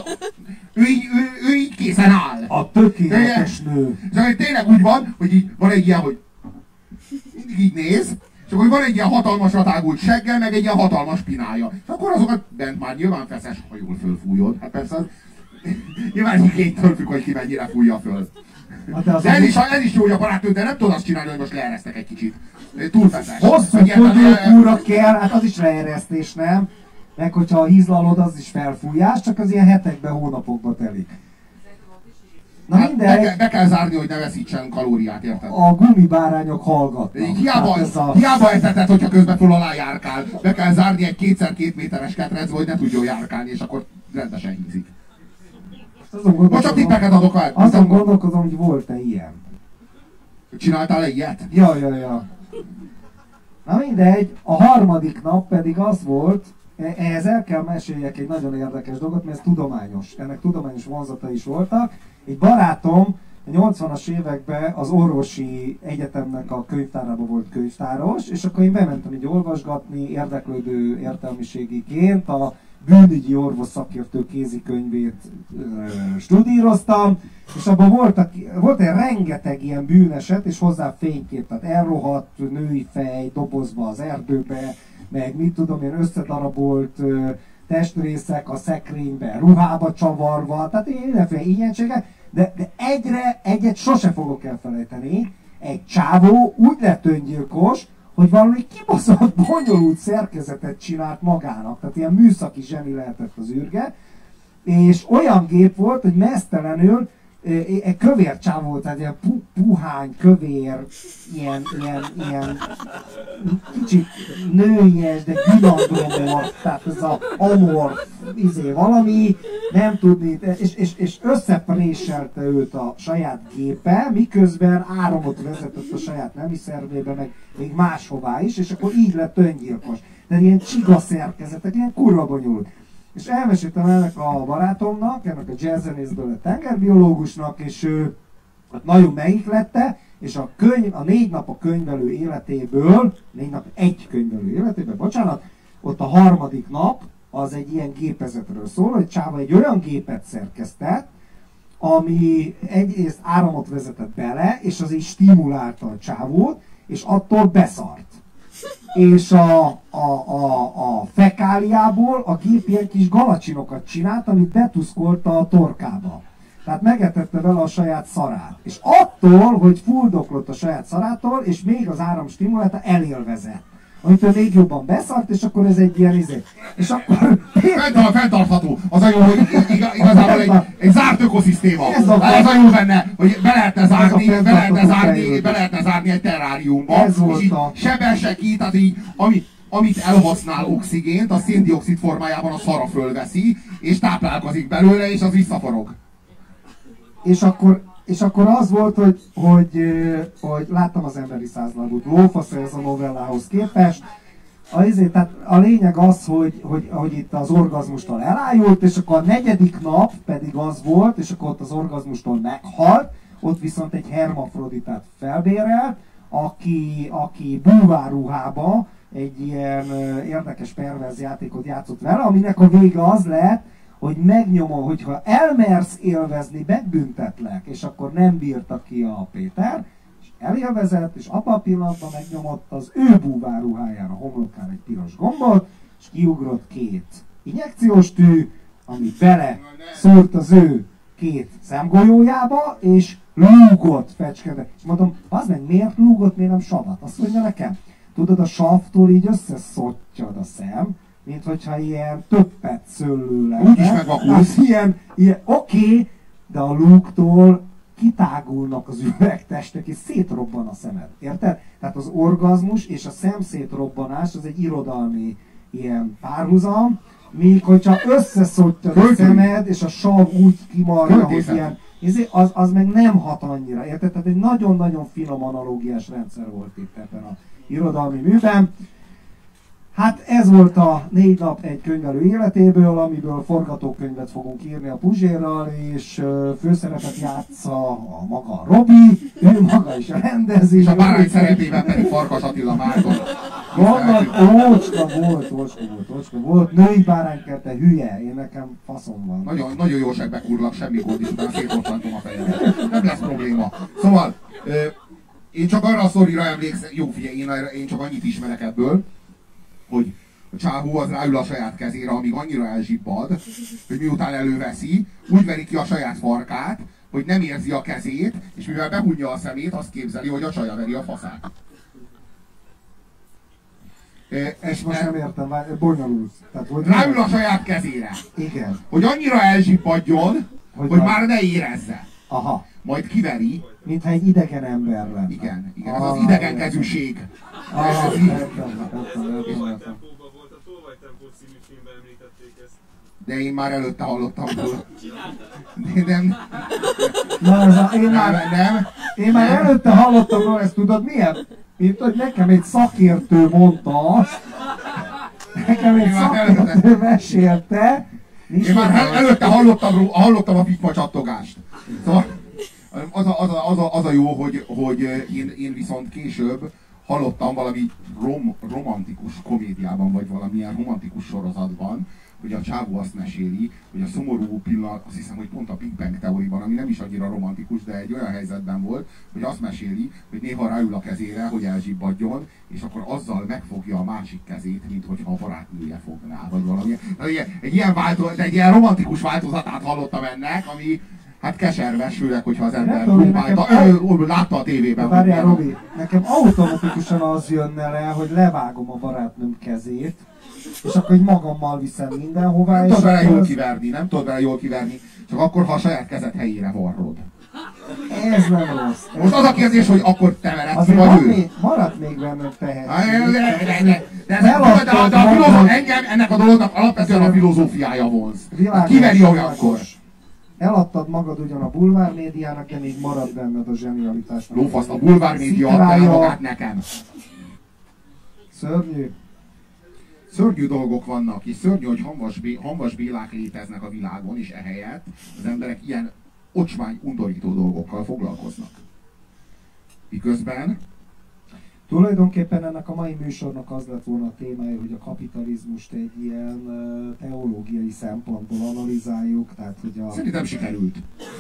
ő így készen áll. A tökéletes nő. És tényleg úgy van, hogy így van egy ilyen, hogy mindig így néz, és akkor van egy ilyen hatalmasra tágult seggel, meg egy ilyen hatalmas pinája. És akkor azokat bent már nyilván feszes, ha jól fölfújod. Hát persze Nyilván igénytől függ, hogy ki mennyire fújja föl. De ez is jó, hogy a barátnő, de nem tudod azt csinálni, hogy most leeresztek egy kicsit. Túlfeszes. Hosszú fogyókúra kell, hát az is leeresztés, nem? Meg hogyha hízlalod, az is felfújás, csak az ilyen hetekben, hónapokba telik. Na hát mindegy. Be kell zárni, hogy ne veszítsen kalóriát, érted? A gumibárányok hallgatnak. Hiába eteted, hogyha közben föl alá járkál. Be kell zárni egy 2x2 méteres ketrecbe, hogy ne tudjon járkálni, és akkor rendesen hízik. Most csak tippeket adok el. Azon gondolkozom, hogy volt-e ilyen. Csináltál-e ilyet? Ja. Na mindegy, a harmadik nap pedig az volt, ehhez el kell meséljek egy nagyon érdekes dolgot, mert ez tudományos. Ennek tudományos vonzata is voltak. Egy barátom a 80-as években az orvosi egyetemnek a könyvtárában volt könyvtáros, és akkor én bementem így olvasgatni, érdeklődő értelmiségiként a bűnügyi orvos szakértő kézikönyvét studíroztam, és abban volt egy rengeteg ilyen bűneset, és hozzá fénykép, tehát elrohadt női fej dobozba az erdőbe, meg mit tudom én, összedarabolt testrészek a szekrénybe, ruhába csavarva, tehát mindenféle ilyenségek, de egyet sose fogok elfelejteni, egy csávó úgy lett öngyilkos, hogy valami kibaszott, bonyolult szerkezetet csinált magának, tehát ilyen műszaki zseni lehetett az űrge, és olyan gép volt, hogy meztelenül egy kövér csávó volt, tehát ilyen puhány, kövér, ilyen kicsit nőies, de ginandromorf, tehát ez a amorf, valami, nem tudni, és összepréselte őt a saját gépe, miközben áramot vezetett a saját nemi szervébe, meg még máshová is, és akkor így lett öngyilkos. Tehát ilyen csiga szerkezetek, ilyen kurva bonyolult. És elmeséltem ennek a barátomnak, ennek a jazzzenészből a tengerbiológusnak, és ő nagyon megihlette, és a 4 nap a könyvelő életéből, 4 nap egy könyvelő életéből, bocsánat, ott a harmadik nap az egy ilyen gépezetről szól, hogy Csáva egy olyan gépet szerkesztett, ami egyrészt áramot vezetett bele, és az így stimulálta a csávót, és attól beszart. És a fekáliából a gép ilyen kis galacsinokat csinált, amit betuszkolta a torkába. Tehát megetette vele a saját szarát. És attól, hogy fuldoklott a saját szarától, és még az áram stimulálta, elélvezett. Amitől még jobban beszart, és akkor ez egy ilyen izé. És akkor... Fenntartható. Az a jó, hogy igazából egy zárt ökoszisztéma. Ez a jó benne, hogy be lehetne zárni egy terráriumba. Ez volt és így sebe se ki, tehát így, amit elhasznál oxigént, a széndioxid formájában a szara fölveszi, és táplálkozik belőle, és az visszaforog. És akkor az volt, hogy láttam az emberi százlábút lófasz ez a novellához képest. Tehát a lényeg az, hogy itt az orgazmustól elájult, és akkor a 4. nap pedig az volt, és akkor ott az orgazmustól meghalt, ott viszont egy hermafroditát felbérelt, aki búvárruhába egy ilyen érdekes perverz játékot játszott vele, aminek a vége az lett, hogy megnyomom, hogyha elmersz élvezni, megbüntetlek, és akkor nem bírta ki a Péter, és elélvezett, és abban a pillanatban megnyomott az ő búvárruhájára, a homlokán egy piros gombot, és kiugrott 2 injekciós tű, ami bele szúrt az ő 2 szemgolyójába, és lúgott fecskede. És mondom, az meg miért lúgott, miért nem savat? Azt mondja nekem, tudod, a savtól így összeszottyad a szem, mint hogyha ilyen többet szőlő lenne. Úgyis megvakulsz. Ilyen oké, de a lúgtól kitágulnak az üvegtestek, és szétrobban a szemed. Érted? Tehát az orgazmus és a szemszétrobbanás az egy irodalmi ilyen párhuzam, míg hogyha összeszottyad a szemed, és a sav úgy kimarja, hogy ilyen, az meg nem hat annyira. Érted? Tehát egy nagyon-nagyon finom analógiás rendszer volt itt ebben a irodalmi műben. Hát ez volt a 4 nap egy könyvelő életéből, amiből forgatókönyvet fogunk írni a Puzsérral, és főszerepet játsza a maga Robi, ő maga is rendezi. És a bárány szerepében pedig Farkas Attila Márton. Ócska volt, női báránykert, te hülye, én nekem faszom van. Nagyon jó segbekúrlak, semmi gond is, utána szétoltantom a fejemet. Nem lesz probléma. Szóval, én csak arra a szorira emlékszem, jó figyelj, én csak annyit ismerek ebből, hogy A csávó az ráül a saját kezére, amíg annyira elzsibbad, hogy miután előveszi, úgy veri ki a saját farkát, hogy nem érzi a kezét, és mivel behunja a szemét, azt képzeli, hogy a csaja veri a faszát. Ezt most nem értem, bonyolult. Ráül a saját kezére. Igen. Hogy annyira elzsibbadjon, hogy már ne érezze. Aha. Majd kiveri. Mintha egy idegen ember lenne. Igen, igen, ez az idegenkezűség. De én már előtte hallottam róla. Nem. Én már előtte hallottam róla, ezt tudod milyen? Mint hogy nekem egy szakértő mondta azt. Nekem egy szakértő mesélte. Én már előtte hallottam a pikma csattogást. Szóval az a jó, hogy én viszont később hallottam valami romantikus komédiában, vagy valamilyen romantikus sorozatban, hogy a csávó azt meséli, hogy a szomorú pillanat, azt hiszem, hogy pont a Big Bang teóriában, ami nem is annyira romantikus, de egy olyan helyzetben volt, hogy azt meséli, hogy néha ráül a kezére, hogy elzsibbadjon, és akkor azzal megfogja a másik kezét, mint hogyha a barátnője fogná, vagy valami. Egy ilyen romantikus változatát hallottam ennek, ami hát keserves, főleg, hogyha az ember látta a tévében. Várjál, Robi, nekem automatikusan az jönne le, hogy levágom a barátnőm kezét, és akkor így magammal viszem mindenhová. Nem tudod vele jól kiverni, nem tudod vele jól kiverni, csak akkor, ha a saját kezed helyére varrod. Ez nem rossz. Most az a kérdés, hogy akkor te vered ki, vagy ő? Maradt még benne tehetség. Engem ennek a dolognak alapvetően a filozófiája vonz. Kiveri olyankor. Eladtad magad ugyan a bulvár médiának, de még marad benned a zsenialitásnak. Lófaszt, a bulvár média adta el magát nekem. Szörnyű. Szörnyű dolgok vannak, és szörnyű, hogy Hamvas Bélák léteznek a világon, és ehelyett az emberek ilyen ocsmány, undorító dolgokkal foglalkoznak. Miközben tulajdonképpen ennek a mai műsornak az lett volna a témája, hogy a kapitalizmust egy ilyen teológiai szempontból analizáljuk, tehát hogy a... Szerintem sikerült.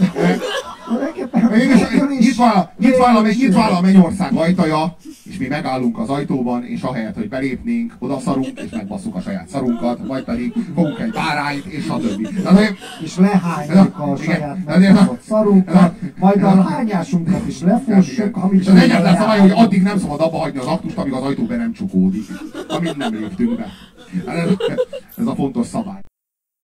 Nyitva a mennyország ajtaja, és mi megállunk az ajtóban, és ahelyett, hogy belépnénk, oda szarunk, és megbasszuk a saját szarunkat, vagy pedig fogunk egy bárányt, és stb. És lehányjuk a saját megbasszott szarunkat, majd a hányásunkat is lefossuk, és az egyetlen szabály, hogy addig nem szabad abba hagyni az aktust, amíg az ajtó be nem csukódik, amíg nem léptünk be. Ez a fontos szabály.